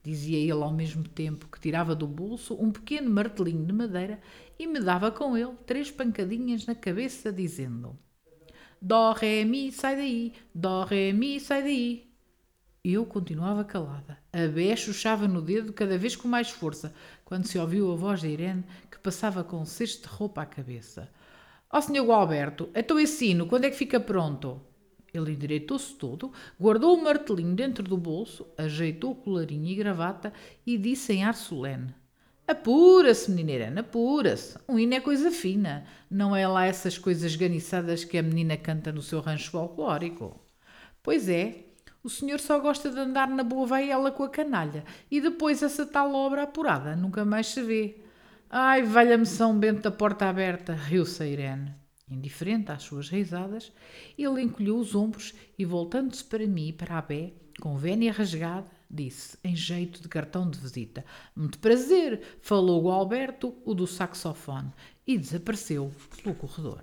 S1: dizia ele ao mesmo tempo que tirava do bolso um pequeno martelinho de madeira e me dava com ele três pancadinhas na cabeça, dizendo: Dó, ré, mi, sai daí, dó, ré, mi, sai daí. Eu continuava calada. A Bé chuchava no dedo cada vez com mais força, quando se ouviu a voz de Irene, que passava com um cesto de roupa à cabeça. Ó, senhor Gualberto, então esse sino, quando é que fica pronto? Ele endireitou-se todo, guardou o martelinho dentro do bolso, ajeitou o colarinho e gravata e disse em ar solene: Apura-se, menina Irene, apura-se. Um hino é coisa fina. Não é lá essas coisas ganiçadas que a menina canta no seu rancho folclórico. Pois é, o senhor só gosta de andar na boa vaela com a canalha e depois essa tal obra apurada nunca mais se vê. Ai, valha-me São Bento da porta aberta, riu-se a Irene. Indiferente às suas risadas, ele encolheu os ombros e, voltando-se para mim e para a Bé, com vénia rasgada, disse, em jeito de cartão de visita: Muito prazer, falou o Alberto, o do saxofone, e desapareceu pelo corredor.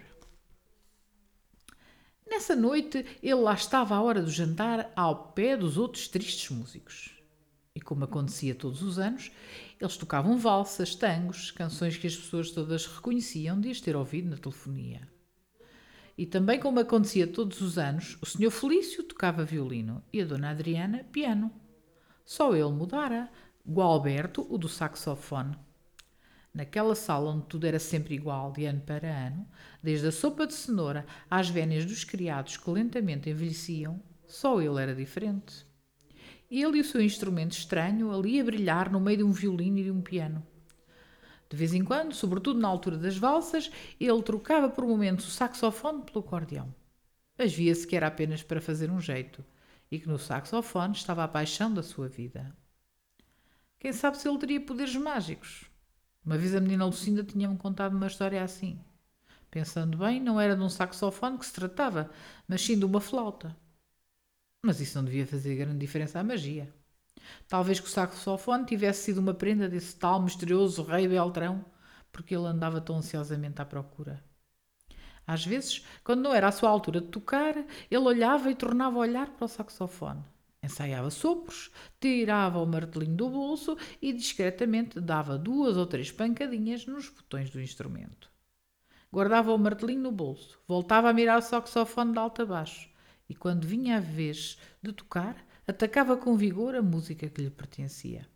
S1: Nessa noite, ele lá estava à hora do jantar, ao pé dos outros tristes músicos. E como acontecia todos os anos, eles tocavam valsas, tangos, canções que as pessoas todas reconheciam de as ter ouvido na telefonia. E também, como acontecia todos os anos, o senhor Felício tocava violino e a dona Adriana piano. Só ele mudara, Gualberto, o do saxofone. Naquela sala onde tudo era sempre igual, de ano para ano, desde a sopa de cenoura às vénias dos criados que lentamente envelheciam, só ele era diferente. Ele e o seu instrumento estranho ali a brilhar no meio de um violino e de um piano. De vez em quando, sobretudo na altura das valsas, ele trocava por momentos o saxofone pelo acordeão. Mas via-se que era apenas para fazer um jeito e que no saxofone estava a paixão da sua vida. Quem sabe se ele teria poderes mágicos? Uma vez a menina Lucinda tinha-me contado uma história assim. Pensando bem, não era de um saxofone que se tratava, mas sim de uma flauta. Mas isso não devia fazer grande diferença à magia. Talvez que o saxofone tivesse sido uma prenda desse tal misterioso rei Beltrão, porque ele andava tão ansiosamente à procura. Às vezes, quando não era a sua altura de tocar, ele olhava e tornava a olhar para o saxofone. Ensaiava sopros, tirava o martelinho do bolso e discretamente dava duas ou três pancadinhas nos botões do instrumento. Guardava o martelinho no bolso, voltava a mirar o saxofone de alto a baixo e, quando vinha a vez de tocar, atacava com vigor a música que lhe pertencia.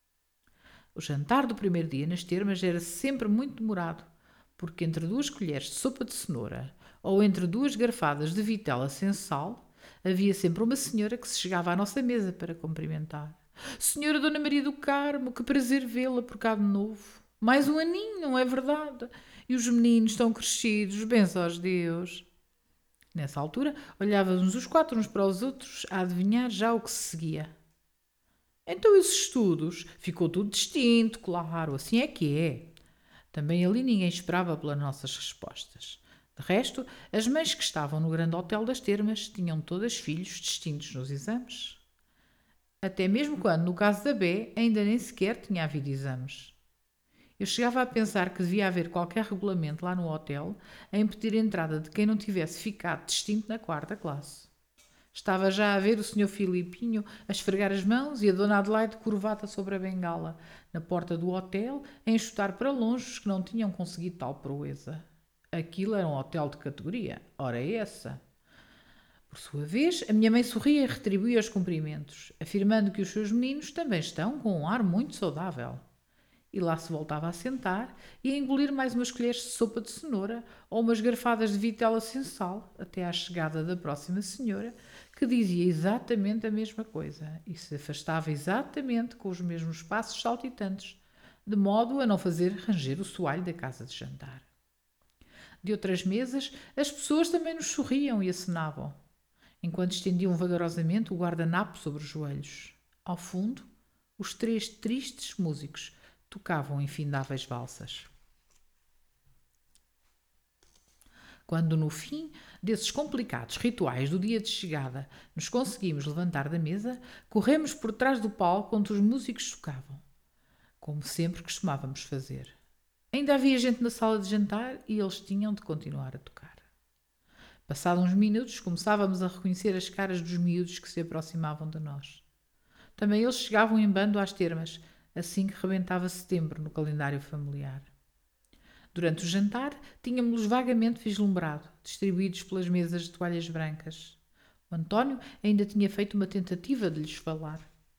S1: O jantar do primeiro dia nas termas era sempre muito demorado, porque entre duas colheres de sopa de cenoura ou entre duas garfadas de vitela sem sal, havia sempre uma senhora que se chegava à nossa mesa para cumprimentar. Senhora Dona Maria do Carmo, que prazer vê-la por cá de novo. Mais um aninho, não é verdade? E os meninos estão crescidos, bençãos Deus. Nessa altura, olhávamos os quatro uns para os outros a adivinhar já o que se seguia. Então esses estudos, ficou tudo distinto, claro, assim é que é. Também ali ninguém esperava pelas nossas respostas. De resto, as mães que estavam no grande hotel das termas tinham todas filhos distintos nos exames. Até mesmo quando, no caso da Bé, ainda nem sequer tinha havido exames. Eu chegava a pensar que devia haver qualquer regulamento lá no hotel a impedir a entrada de quem não tivesse ficado distinto na quarta classe. Estava já a ver o senhor Filipinho a esfregar as mãos e a dona Adelaide curvada sobre a bengala, na porta do hotel, a enxutar para longe os que não tinham conseguido tal proeza. Aquilo era um hotel de categoria, ora essa. Por sua vez, a minha mãe sorria e retribuía os cumprimentos, afirmando que os seus meninos também estão com um ar muito saudável. E lá se voltava a sentar e a engolir mais umas colheres de sopa de cenoura ou umas garfadas de vitela sem sal, até à chegada da próxima senhora, que dizia exatamente a mesma coisa e se afastava exatamente com os mesmos passos saltitantes, de modo a não fazer ranger o soalho da casa de jantar. De outras mesas, as pessoas também nos sorriam e acenavam, enquanto estendiam vagarosamente o guardanapo sobre os joelhos. Ao fundo, os três tristes músicos tocavam infindáveis valsas. Quando, no fim desses complicados rituais do dia de chegada, nos conseguimos levantar da mesa, corremos por trás do palco onde os músicos tocavam, como sempre costumávamos fazer. Ainda havia gente na sala de jantar e eles tinham de continuar a tocar. Passados uns minutos, começávamos a reconhecer as caras dos miúdos que se aproximavam de nós. também eles chegavam em bando às termas, assim que rebentava setembro no calendário familiar. Durante o jantar, tínhamos-los vagamente vislumbrado, distribuídos pelas mesas de toalhas brancas. O António ainda tinha feito uma tentativa de lhes falar.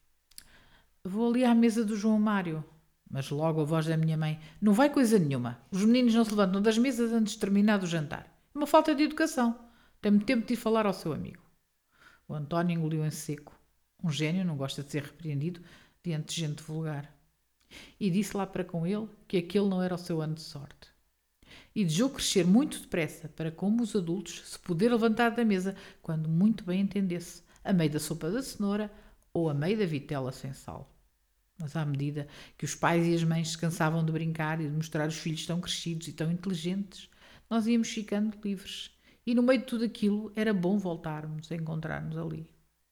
S1: Vou ali à mesa do João Mário. Mas logo a voz da minha mãe: não vai coisa nenhuma. Os meninos não se levantam das mesas antes de terminado o jantar. É uma falta de educação. Tem-me tempo de ir falar ao seu amigo. O António engoliu em seco. Um gênio não gosta de ser repreendido diante de gente vulgar. E disse lá para com ele que aquele não era o seu ano de sorte. E desejou crescer muito depressa para, como os adultos, se poder levantar da mesa quando muito bem entendesse, a meio da sopa da cenoura ou a meio da vitela sem sal. Mas à medida que os pais e as mães se cansavam de brincar e de mostrar os filhos tão crescidos e tão inteligentes, nós íamos ficando livres. E no meio de tudo aquilo era bom voltarmos a encontrar-nos ali.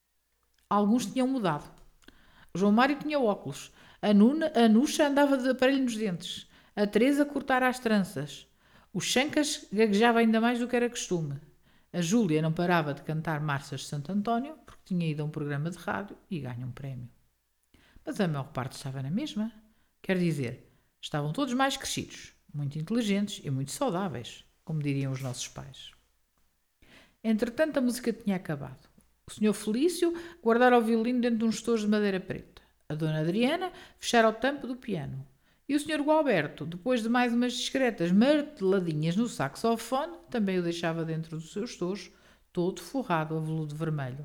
S1: Alguns tinham mudado. O João Mário tinha óculos. A, Nuna, a Nuxa andava de aparelho nos dentes. A Teresa cortara as tranças. O Chancas gaguejava ainda mais do que era costume. A Júlia não parava de cantar marchas de Santo António porque tinha ido a um programa de rádio e ganha um prémio. Mas a maior parte estava na mesma. Quer dizer, estavam todos mais crescidos, muito inteligentes e muito saudáveis, como diriam os nossos pais. Entretanto, a música tinha acabado. O senhor Felício guardara o violino dentro de uns estojos de madeira preta. A dona Adriana fechara o tampo do piano. E o senhor Gualberto, depois de mais umas discretas marteladinhas no saxofone, também o deixava dentro do seu estojo, todo forrado a veludo vermelho.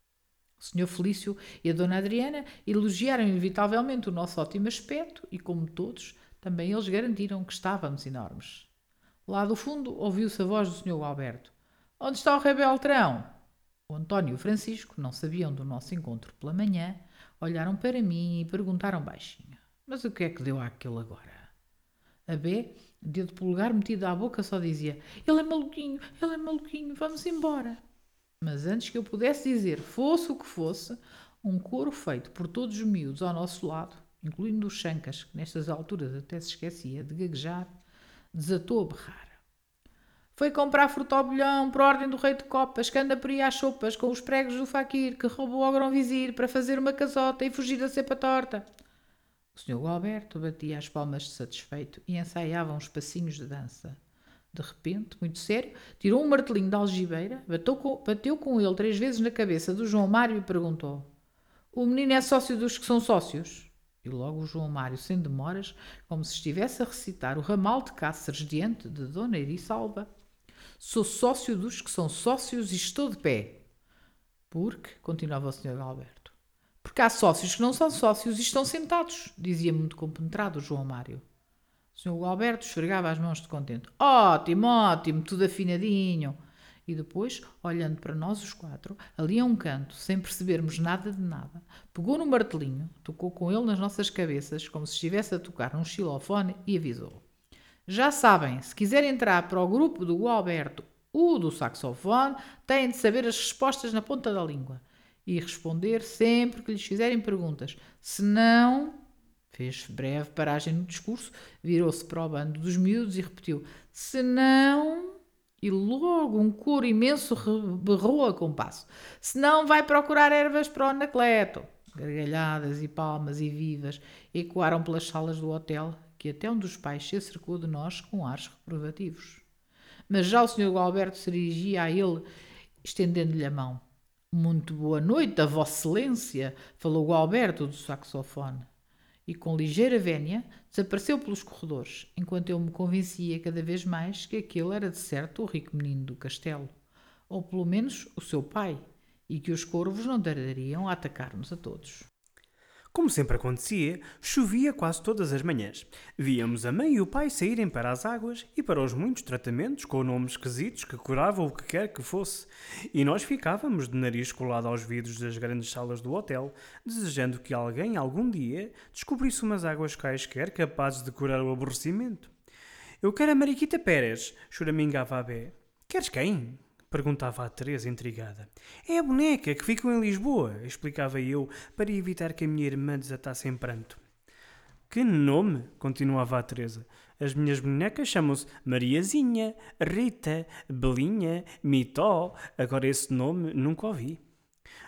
S1: O senhor Felício e a dona Adriana elogiaram inevitavelmente o nosso ótimo aspecto e, como todos, também eles garantiram que estávamos enormes. Lá do fundo ouviu-se a voz do senhor Gualberto. Onde está o rei Beltrão? O António e o Francisco não sabiam do nosso encontro pela manhã, olharam para mim e perguntaram baixinho. Mas o que é que deu àquele agora? A B, dedo polegar metido à boca, só dizia: ele é maluquinho, ele é maluquinho, vamos embora. Mas antes que eu pudesse dizer fosse o que fosse, um coro feito por todos os miúdos ao nosso lado, incluindo os Chancas, que nestas alturas até se esquecia de gaguejar, desatou a berrar. Foi comprar fruta ao bolhão por ordem do rei de copas, que anda por aí às sopas com os pregos do faquir, que roubou ao grão-vizir para fazer uma casota e fugir da cepa torta. O senhor Gualberto batia as palmas de satisfeito e ensaiava uns passinhos de dança. De repente, muito sério, tirou um martelinho da algibeira, bateu com, bateu com ele três vezes na cabeça do João Mário e perguntou: o menino é sócio dos que são sócios? E logo o João Mário, sem demoras, como se estivesse a recitar o ramal de Cáceres diante de Dona Eriçalva: sou sócio dos que são sócios e estou de pé. Porque, continuava o senhor Gualberto, porque há sócios que não são sócios e estão sentados, dizia muito compenetrado o João Mário. O senhor Gualberto esfregava as mãos de contente. Ótimo, ótimo, tudo afinadinho. E depois, olhando para nós os quatro, ali a um canto, sem percebermos nada de nada, pegou no martelinho, tocou com ele nas nossas cabeças, como se estivesse a tocar num xilofone, e avisou: já sabem, se quiserem entrar para o grupo do Gualberto ou do saxofone, têm de saber as respostas na ponta da língua e responder sempre que lhes fizerem perguntas. Se não... Fez breve paragem no discurso, virou-se para o bando dos miúdos e repetiu: se não... E logo um coro imenso berrou a compasso: se não, vai procurar ervas para o Anacleto. Gargalhadas e palmas e vivas ecoaram pelas salas do hotel, que até um dos pais se acercou de nós com ares reprovativos. Mas já o senhor Gualberto se dirigia a ele, estendendo-lhe a mão. Muito boa noite, a vossa excelência, falou Gualberto do saxofone. E com ligeira vénia desapareceu pelos corredores, enquanto eu me convencia cada vez mais que aquele era de certo o rico menino do castelo, ou pelo menos o seu pai, e que os corvos não tardariam a atacar-nos a todos.
S2: Como sempre acontecia, chovia quase todas as manhãs. Víamos a mãe e o pai saírem para as águas e para os muitos tratamentos com nomes esquisitos que curavam o que quer que fosse, e nós ficávamos de nariz colado aos vidros das grandes salas do hotel, desejando que alguém, algum dia, descobrisse umas águas quaisquer capazes de curar o aborrecimento. Eu quero a Mariquita Pérez, choramingava a Bé. Queres quem? Perguntava a Teresa, intrigada. É a boneca que ficou em Lisboa, explicava eu, para evitar que a minha irmã desatasse em pranto. Que nome? Continuava a Teresa. As minhas bonecas chamam-se Mariazinha, Rita, Belinha, Mitó. Agora esse nome nunca ouvi.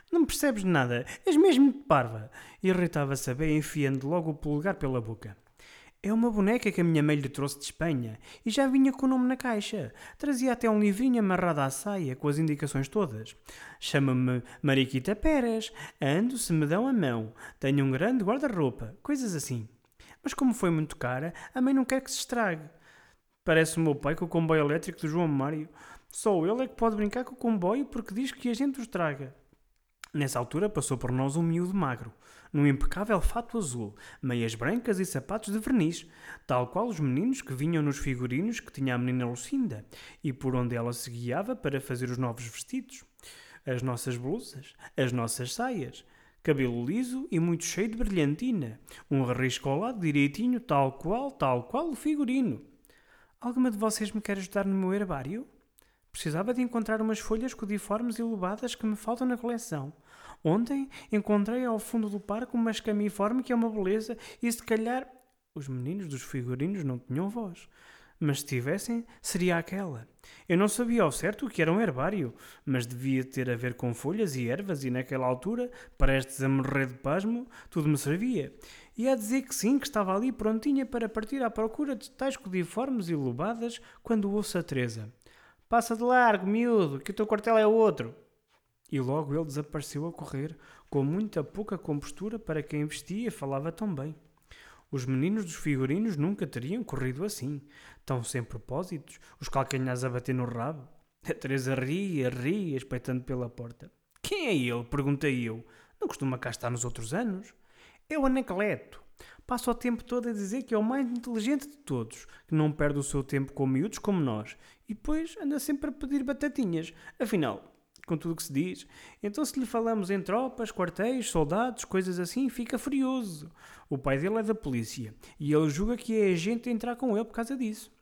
S2: Não percebes nada, és mesmo muito parva. Irritava-se a Bé, enfiando logo o polegar pela boca. É uma boneca que a minha mãe lhe trouxe de Espanha e já vinha com o nome na caixa. Trazia até um livrinho amarrado à saia com as indicações todas. Chama-me Mariquita Pérez, ando se me dão a mão, tenho um grande guarda-roupa, coisas assim. Mas como foi muito cara, a mãe não quer que se estrague. Parece o meu pai com o comboio elétrico do João Mário. Só ele é que pode brincar com o comboio porque diz que a gente o estraga. Nessa altura passou por nós um miúdo magro, num impecável fato azul, meias brancas e sapatos de verniz, tal qual os meninos que vinham nos figurinos que tinha a menina Lucinda, e por onde ela se guiava para fazer os novos vestidos, as nossas blusas, as nossas saias, cabelo liso e muito cheio de brilhantina, um risco ao lado direitinho, tal qual, tal qual o figurino. Alguma de vocês me quer ajudar no meu herbário? Precisava de encontrar umas folhas codiformes e lobadas que me faltam na coleção. Ontem encontrei ao fundo do parque uma escamiforme que é uma beleza e se calhar... Os meninos dos figurinos não tinham voz. Mas se tivessem, seria aquela. Eu não sabia ao certo o que era um herbário, mas devia ter a ver com folhas e ervas e naquela altura, prestes a morrer de pasmo, tudo me servia. E a dizer que sim, que estava ali prontinha para partir à procura de tais codiformes e lobadas quando ouço a Teresa. Passa de largo, miúdo, que o teu quartel é outro. E logo ele desapareceu a correr, com muita pouca compostura para quem vestia e falava tão bem. Os meninos dos figurinos nunca teriam corrido assim, tão sem propósitos, os calcanhares a bater no rabo. A Teresa ria, ria, espeitando pela porta. Quem é ele? Perguntei eu. Não costuma cá estar nos outros anos? É o Anacleto. Passa o tempo todo a dizer que é o mais inteligente de todos, que não perde o seu tempo com miúdos como nós, e depois anda sempre a pedir batatinhas. Afinal, com tudo o que se diz, então se lhe falamos em tropas, quartéis, soldados, coisas assim, fica furioso. O pai dele é da polícia, e ele julga que é a gente a entrar com ele por causa disso.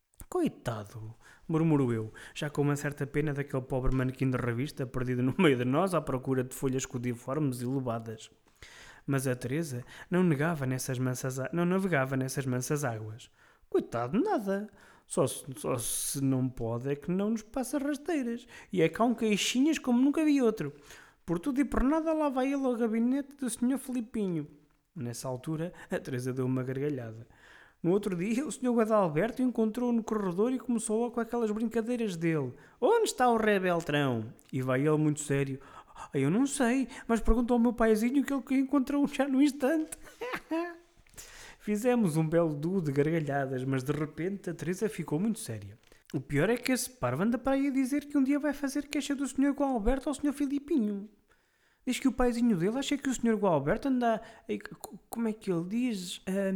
S2: Coitado, murmuro eu, já com uma certa pena daquele pobre manequim de revista perdido no meio de nós à procura de folhas codiformes e lobadas. Mas a Teresa não negava nessas mansas, não navegava nessas mansas águas. Coitado, nada. Só se, só se não pode é que não nos passa rasteiras. E é cá um queixinhas como nunca vi outro. Por tudo e por nada lá vai ele ao gabinete do senhor Filipinho. Nessa altura, a Teresa deu uma gargalhada. No outro dia, o senhor Guadalberto encontrou-o no corredor e começou logo com aquelas brincadeiras dele. Onde está o Ré Beltrão? E vai ele muito sério. Eu não sei, mas perguntou ao meu paizinho que ele que encontrou já no instante. Fizemos um belo duo de gargalhadas, mas de repente a Teresa ficou muito séria. O pior é que esse parvo anda para aí a dizer que um dia vai fazer queixa do senhor Gualberto ao senhor Filipinho. Diz que o paizinho dele acha que o senhor Gualberto anda... Como é que ele diz? Uh,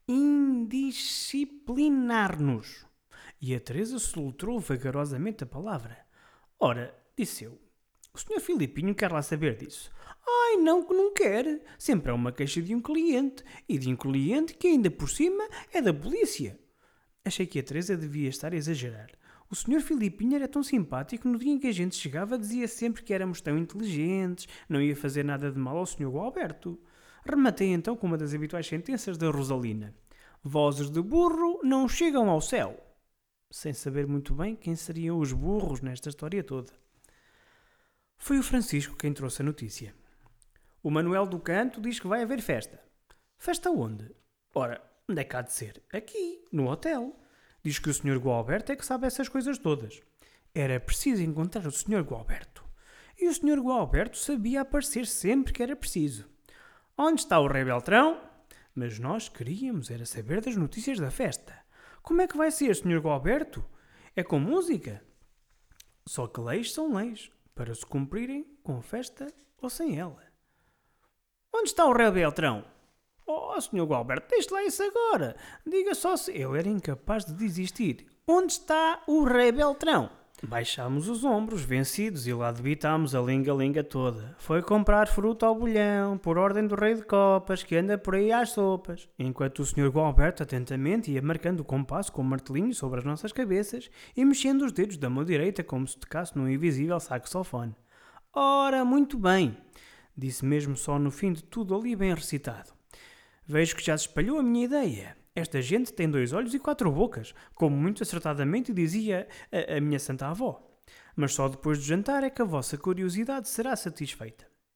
S2: indisciplinar-nos. E a Teresa soletrou vagarosamente a palavra. Ora, disse eu, o senhor Filipinho quer lá saber disso. Ai, não que não quer. Sempre é uma queixa de um cliente. E de um cliente que ainda por cima é da polícia. Achei que a Teresa devia estar a exagerar. O senhor Filipinho era tão simpático, no dia em que a gente chegava dizia sempre que éramos tão inteligentes, não ia fazer nada de mal ao senhor Gualberto. Rematei então com uma das habituais sentenças da Rosalina. Vozes de burro não chegam ao céu. Sem saber muito bem quem seriam os burros nesta história toda. Foi o Francisco quem trouxe a notícia. O Manuel do Canto diz que vai haver festa. Festa onde? Ora, onde é que há de ser? Aqui, no hotel. Diz que o senhor Gualberto é que sabe essas coisas todas. Era preciso encontrar o senhor Gualberto. E o senhor Gualberto sabia aparecer sempre que era preciso. Onde está o Rei Beltrão? Mas nós queríamos era saber das notícias da festa. Como é que vai ser, senhor Gualberto? É com música? Só que leis são leis, para se cumprirem com festa ou sem ela. Onde está o Rei Beltrão? Oh, senhor Gualberto, deixe lá isso agora. Diga só se... Eu era incapaz de desistir. Onde está o Rei Beltrão? Baixámos os ombros, vencidos, e lá debitámos a linga-linga toda. Foi comprar fruta ao bolhão, por ordem do rei de copas, que anda por aí às sopas. Enquanto o senhor Gualberto atentamente ia marcando o compasso com o martelinho sobre as nossas cabeças e mexendo os dedos da mão direita como se tocasse num invisível saxofone. Ora, muito bem, disse mesmo só no fim de tudo ali bem recitado. Vejo que já se espalhou a minha ideia. Esta gente tem dois olhos e quatro bocas, como muito acertadamente dizia a, a minha santa avó. Mas só depois de jantar é que a vossa curiosidade será satisfeita.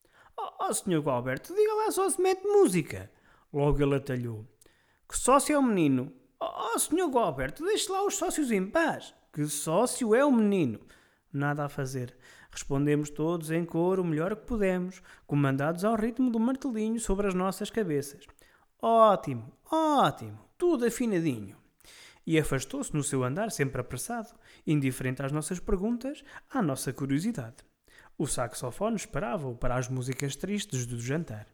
S2: Ó senhor Gualberto, diga lá só se mete música. Logo ele atalhou. Que sócio é o menino? Ó senhor Gualberto, deixe lá os sócios em paz. Que sócio é o menino? Nada a fazer. Respondemos todos em coro o melhor que pudemos, comandados ao ritmo do martelinho sobre as nossas cabeças. Ótimo, ótimo, tudo afinadinho. E afastou-se no seu andar sempre apressado, indiferente às nossas perguntas, à nossa curiosidade. O saxofone esperava-o para as músicas tristes do jantar.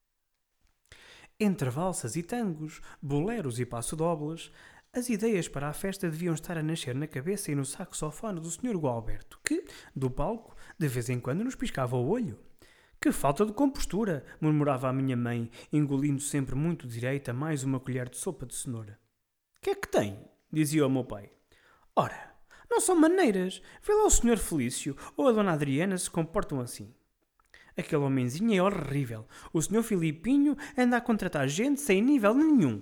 S2: Entre valsas e tangos, boleros e passodobles, as ideias para a festa deviam estar a nascer na cabeça e no saxofone do senhor Gualberto, que, do palco, de vez em quando nos piscava o olho. Que falta de compostura, murmurava a minha mãe, engolindo sempre muito direita mais uma colher de sopa de cenoura. Que é que tem? Dizia o meu pai. Ora, não são maneiras. Vê lá o senhor Felício ou a dona Adriana se comportam assim. Aquele homenzinho é horrível. O senhor Filipinho anda a contratar gente sem nível nenhum.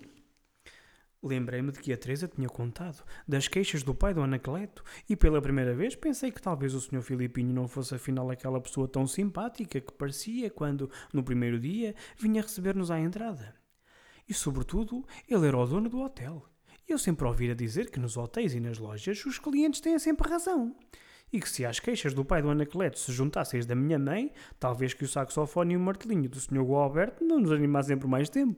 S2: Lembrei-me de que a Teresa tinha contado das queixas do pai do Anacleto e pela primeira vez pensei que talvez o senhor Filipinho não fosse afinal aquela pessoa tão simpática que parecia quando, no primeiro dia, vinha receber-nos à entrada. E, sobretudo, ele era o dono do hotel. E eu sempre ouvira dizer que nos hotéis e nas lojas os clientes têm sempre razão. E que se às queixas do pai do Anacleto se juntassem as da minha mãe, talvez que o saxofone e o martelinho do senhor Gualberto não nos animassem por mais tempo.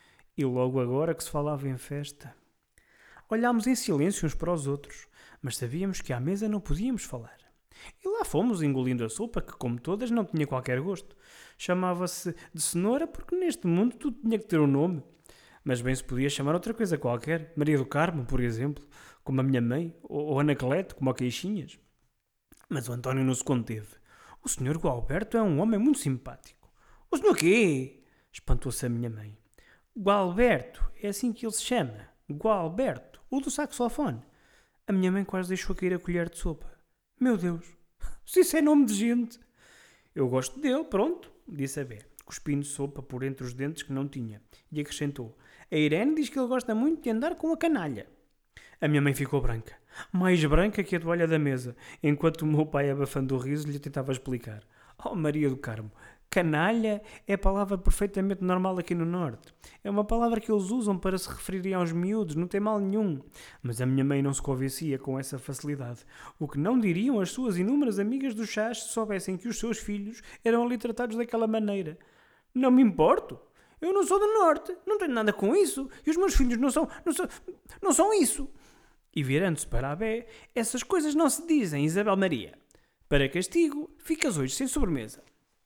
S2: E logo agora que se falava em festa. Olhámos em silêncio uns para os outros, mas sabíamos que à mesa não podíamos falar. E lá fomos engolindo a sopa que, como todas, não tinha qualquer gosto. Chamava-se de cenoura porque neste mundo tudo tinha que ter um nome. Mas bem se podia chamar outra coisa qualquer. Maria do Carmo, por exemplo, como a minha mãe, ou Anacleto, como a Queixinhas. Mas o António não se conteve. O senhor Gualberto é um homem muito simpático. O senhor quê? Espantou-se a minha mãe. Gualberto, é assim que ele se chama. Gualberto, o do saxofone. A minha mãe quase deixou cair a colher de sopa. Meu Deus, se isso é nome de gente. Eu gosto dele, pronto, disse a Bé, cuspindo sopa por entre os dentes que não tinha. E acrescentou, a Irene diz que ele gosta muito de andar com a canalha. A minha mãe ficou branca, mais branca que a toalha da mesa, enquanto o meu pai, abafando o riso, lhe tentava explicar. Oh, Maria do Carmo, canalha é a palavra perfeitamente normal aqui no Norte. É uma palavra que eles usam para se referirem aos miúdos, não tem mal nenhum. Mas a minha mãe não se convencia com essa facilidade. O que não diriam as suas inúmeras amigas do chás se soubessem que os seus filhos eram ali tratados daquela maneira. Não me importo. Eu não sou do Norte, não tenho nada com isso. E os meus filhos não são, não são, não são isso. E virando-se para a Bé, essas coisas não se dizem, Isabel Maria. Para castigo, ficas hoje sem sobremesa.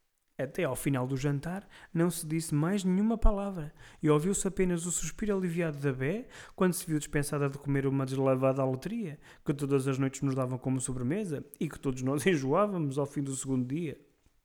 S2: Até ao final do jantar não se disse mais nenhuma palavra e ouviu-se apenas o suspiro aliviado da Bé quando se viu dispensada de comer uma deslavada à loteria que todas as noites nos davam como sobremesa e que todos nós enjoávamos ao fim do segundo dia.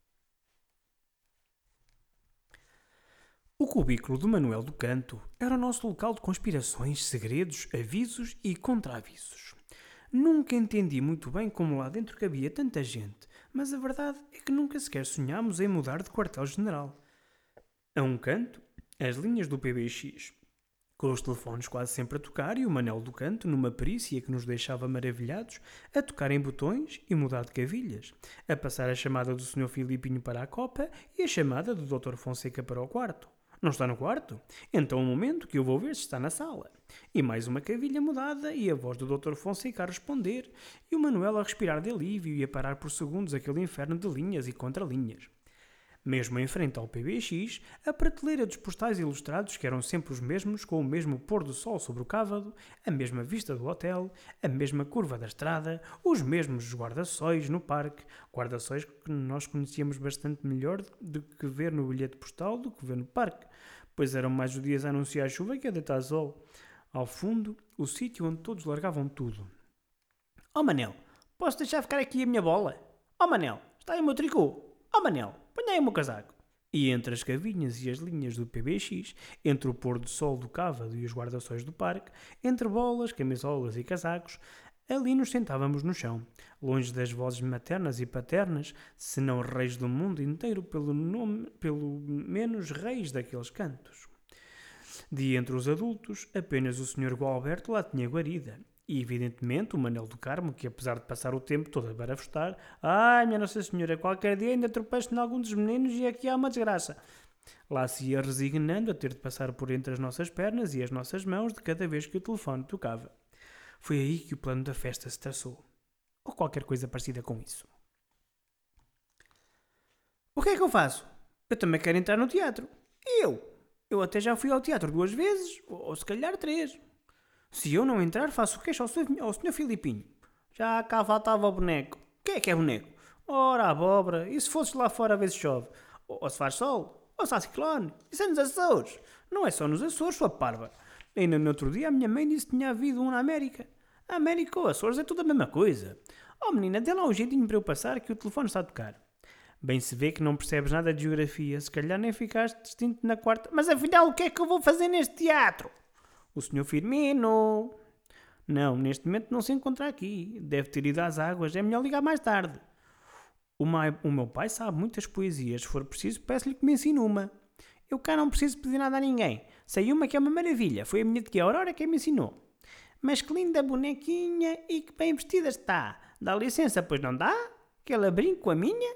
S2: O cubículo do Manuel do Canto era o nosso local de conspirações, segredos, avisos e contraavisos. Nunca entendi muito bem como lá dentro cabia tanta gente, mas a verdade é que nunca sequer sonhámos em mudar de quartel-general. A um canto, as linhas do P B X, com os telefones quase sempre a tocar e o Manel do Canto, numa perícia que nos deixava maravilhados, a tocar em botões e mudar de cavilhas, a passar a chamada do senhor Filipinho para a copa e a chamada do doutor Fonseca para o quarto. Não está no quarto? Então é um momento que eu vou ver se está na sala. E mais uma cavilha mudada e a voz do doutor Fonseca a responder e o Manuel a respirar de alívio e a parar por segundos aquele inferno de linhas e contralinhas. Mesmo em frente ao P B X, a prateleira dos postais ilustrados, que eram sempre os mesmos, com o mesmo pôr do sol sobre o cávado, a mesma vista do hotel, a mesma curva da estrada, os mesmos guarda-sóis no parque, guarda-sóis que nós conhecíamos bastante melhor do que ver no bilhete postal do que ver no parque, pois eram mais os dias a anunciar a chuva que a deitar sol. Ao fundo, o sítio onde todos largavam tudo. Oh Manel, posso deixar ficar aqui a minha bola? Oh Manel, está aí o meu tricô? Oh Manel, ponha aí o meu casaco. E entre as cavinhas e as linhas do P B X, entre o pôr do sol do cávado e os guarda-sóis do parque, entre bolas, camisolas e casacos, ali nos sentávamos no chão, longe das vozes maternas e paternas, se não reis do mundo inteiro, pelo, nome, pelo menos reis daqueles cantos. De entre os adultos, apenas o senhor Gualberto lá tinha guarida, E, evidentemente, o Manel do Carmo, que apesar de passar o tempo todo a barafustar, ai, minha Nossa Senhora, qualquer dia ainda tropeço em algum dos meninos e aqui há uma desgraça. Lá se ia resignando a ter de passar por entre as nossas pernas e as nossas mãos de cada vez que o telefone tocava. Foi aí que o plano da festa se traçou. Ou qualquer coisa parecida com isso. O que é que eu faço? Eu também quero entrar no teatro. Eu? Eu até já fui ao teatro duas vezes, ou se calhar três. Se eu não entrar, faço queixa ao senhor Filipinho. Já cá faltava o boneco. Quem é que é boneco? Ora, a abóbora. E se fosses lá fora a ver se chove? Ou, ou se faz sol? Ou se há ciclone? Isso é nos Açores. Não é só nos Açores, sua parva. Ainda no outro dia a minha mãe disse que tinha havido um na América. A América ou Açores é tudo a mesma coisa. Oh menina, dê lá um jeitinho para eu passar que o telefone está a tocar. Bem se vê que não percebes nada de geografia. Se calhar nem ficaste distinto na quarta. Mas afinal, o que é que eu vou fazer neste teatro? O senhor Firmino. Não, neste momento não se encontra aqui. Deve ter ido às águas. É melhor ligar mais tarde. O, mai, o meu pai sabe muitas poesias. Se for preciso, peço-lhe que me ensine uma. Eu cá não preciso pedir nada a ninguém. Sei uma que é uma maravilha. Foi a minha tia Aurora quem me ensinou. Mas que linda bonequinha e que bem vestida está. Dá licença, pois não dá? Que ela brinque com a minha?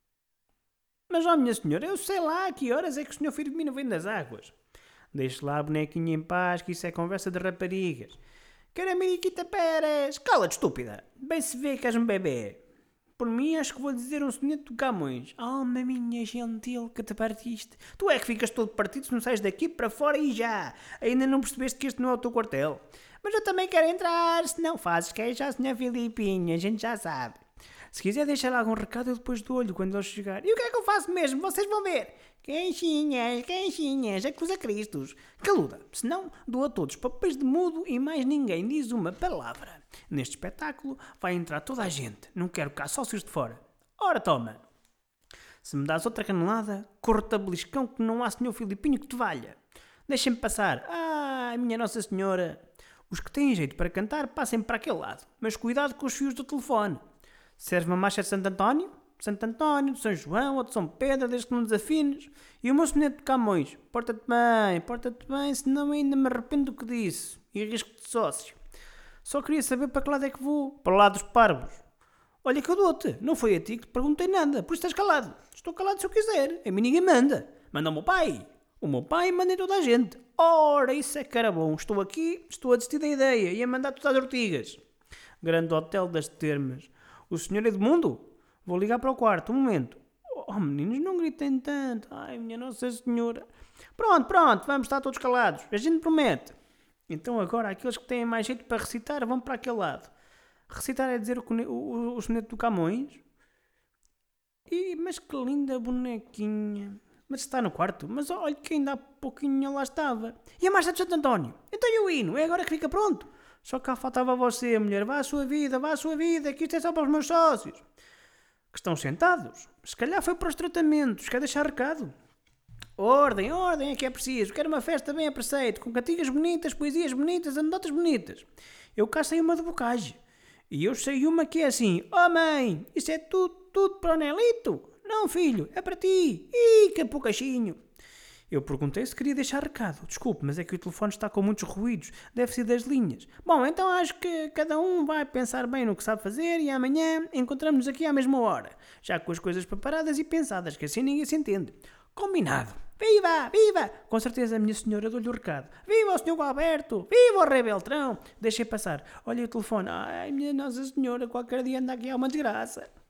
S2: Mas, ó minha senhora, eu sei lá a que horas é que o senhor Firmino vem das águas. Deixe lá a bonequinha em paz, que isso é conversa de raparigas. Caramiriquita Pérez, cala-te, estúpida. Bem se vê que és um bebê. Por mim, acho que vou dizer um soneto de Camões. Alma minha gentil, que te partiste. Tu é que ficas todo partido se não sais daqui para fora e já. Ainda não percebeste que este não é o teu quartel. Mas eu também quero entrar, se não fazes queixa à senhora Filipinha, a gente já sabe. Se quiser deixar algum recado, eu depois dou-lhe quando ele chegar. E o que é que eu faço mesmo? Vocês vão ver. Queixinhas, queixinhas, acusa Cristos. Caluda, senão dou a todos papéis de mudo e mais ninguém diz uma palavra. Neste espetáculo vai entrar toda a gente. Não quero cá sócios de fora. Ora, toma. Se me dás outra canelada, corro-te a beliscão que não há senhor Filipinho que te valha. Deixem-me passar. Ai, minha Nossa Senhora. Os que têm jeito para cantar, passem para aquele lado. Mas cuidado com os fios do telefone. Serve uma marcha de Santo António? De Santo António, de São João ou de São Pedro, desde que não desafines. E o meu soneto de Camões. Porta-te bem, porta-te bem, senão ainda me arrependo do que disse. E risco de sócio. Só queria saber para que lado é que vou. Para o lado dos parvos. Olha que eu dou-te. Não foi a ti que te perguntei nada. Por isso estás calado. Estou calado se eu quiser. A mim ninguém manda. Manda o meu pai. O meu pai manda em toda a gente. Ora, isso é que era bom. Estou aqui, estou a desistir da ideia. E a mandar tudo às ortigas. Grande hotel das termas. O senhor Edmundo? Vou ligar para o quarto, um momento. Oh, meninos, não gritem tanto. Ai, minha Nossa Senhora. Pronto, pronto, vamos estar todos calados. A gente promete. Então agora, aqueles que têm mais jeito para recitar, vão para aquele lado. Recitar é dizer o, o, o soneto do Camões. E, mas que linda bonequinha. Mas está no quarto. Mas olha que ainda há pouquinho lá estava. E a marcha de Santo António? Então e o hino? É agora que fica pronto. Só cá faltava você, mulher. Vá à sua vida, vá à sua vida, que isto é só para os meus sócios. Que estão sentados. Se calhar foi para os tratamentos. Quer deixar recado? Ordem, ordem é que é preciso. Quero uma festa bem a preceito, com cantigas bonitas, poesias bonitas, anedotas bonitas. Eu cá sei uma de bocage. E eu sei uma que é assim. Oh mãe, isso é tudo, tudo para o Nelito? Não, filho, é para ti. Ih, que poucachinho. Eu perguntei se queria deixar recado. Desculpe, mas é que o telefone está com muitos ruídos. Deve ser das linhas. Bom, então acho que cada um vai pensar bem no que sabe fazer e amanhã encontramos-nos aqui à mesma hora. Já com as coisas preparadas e pensadas, que assim ninguém se entende. Combinado. Viva, viva! Com certeza a minha senhora deu-lhe o recado. Viva o senhor Alberto! Viva o rei Beltrão! Deixei passar. Olha o telefone. Ai, minha Nossa Senhora, qualquer dia anda aqui há uma desgraça.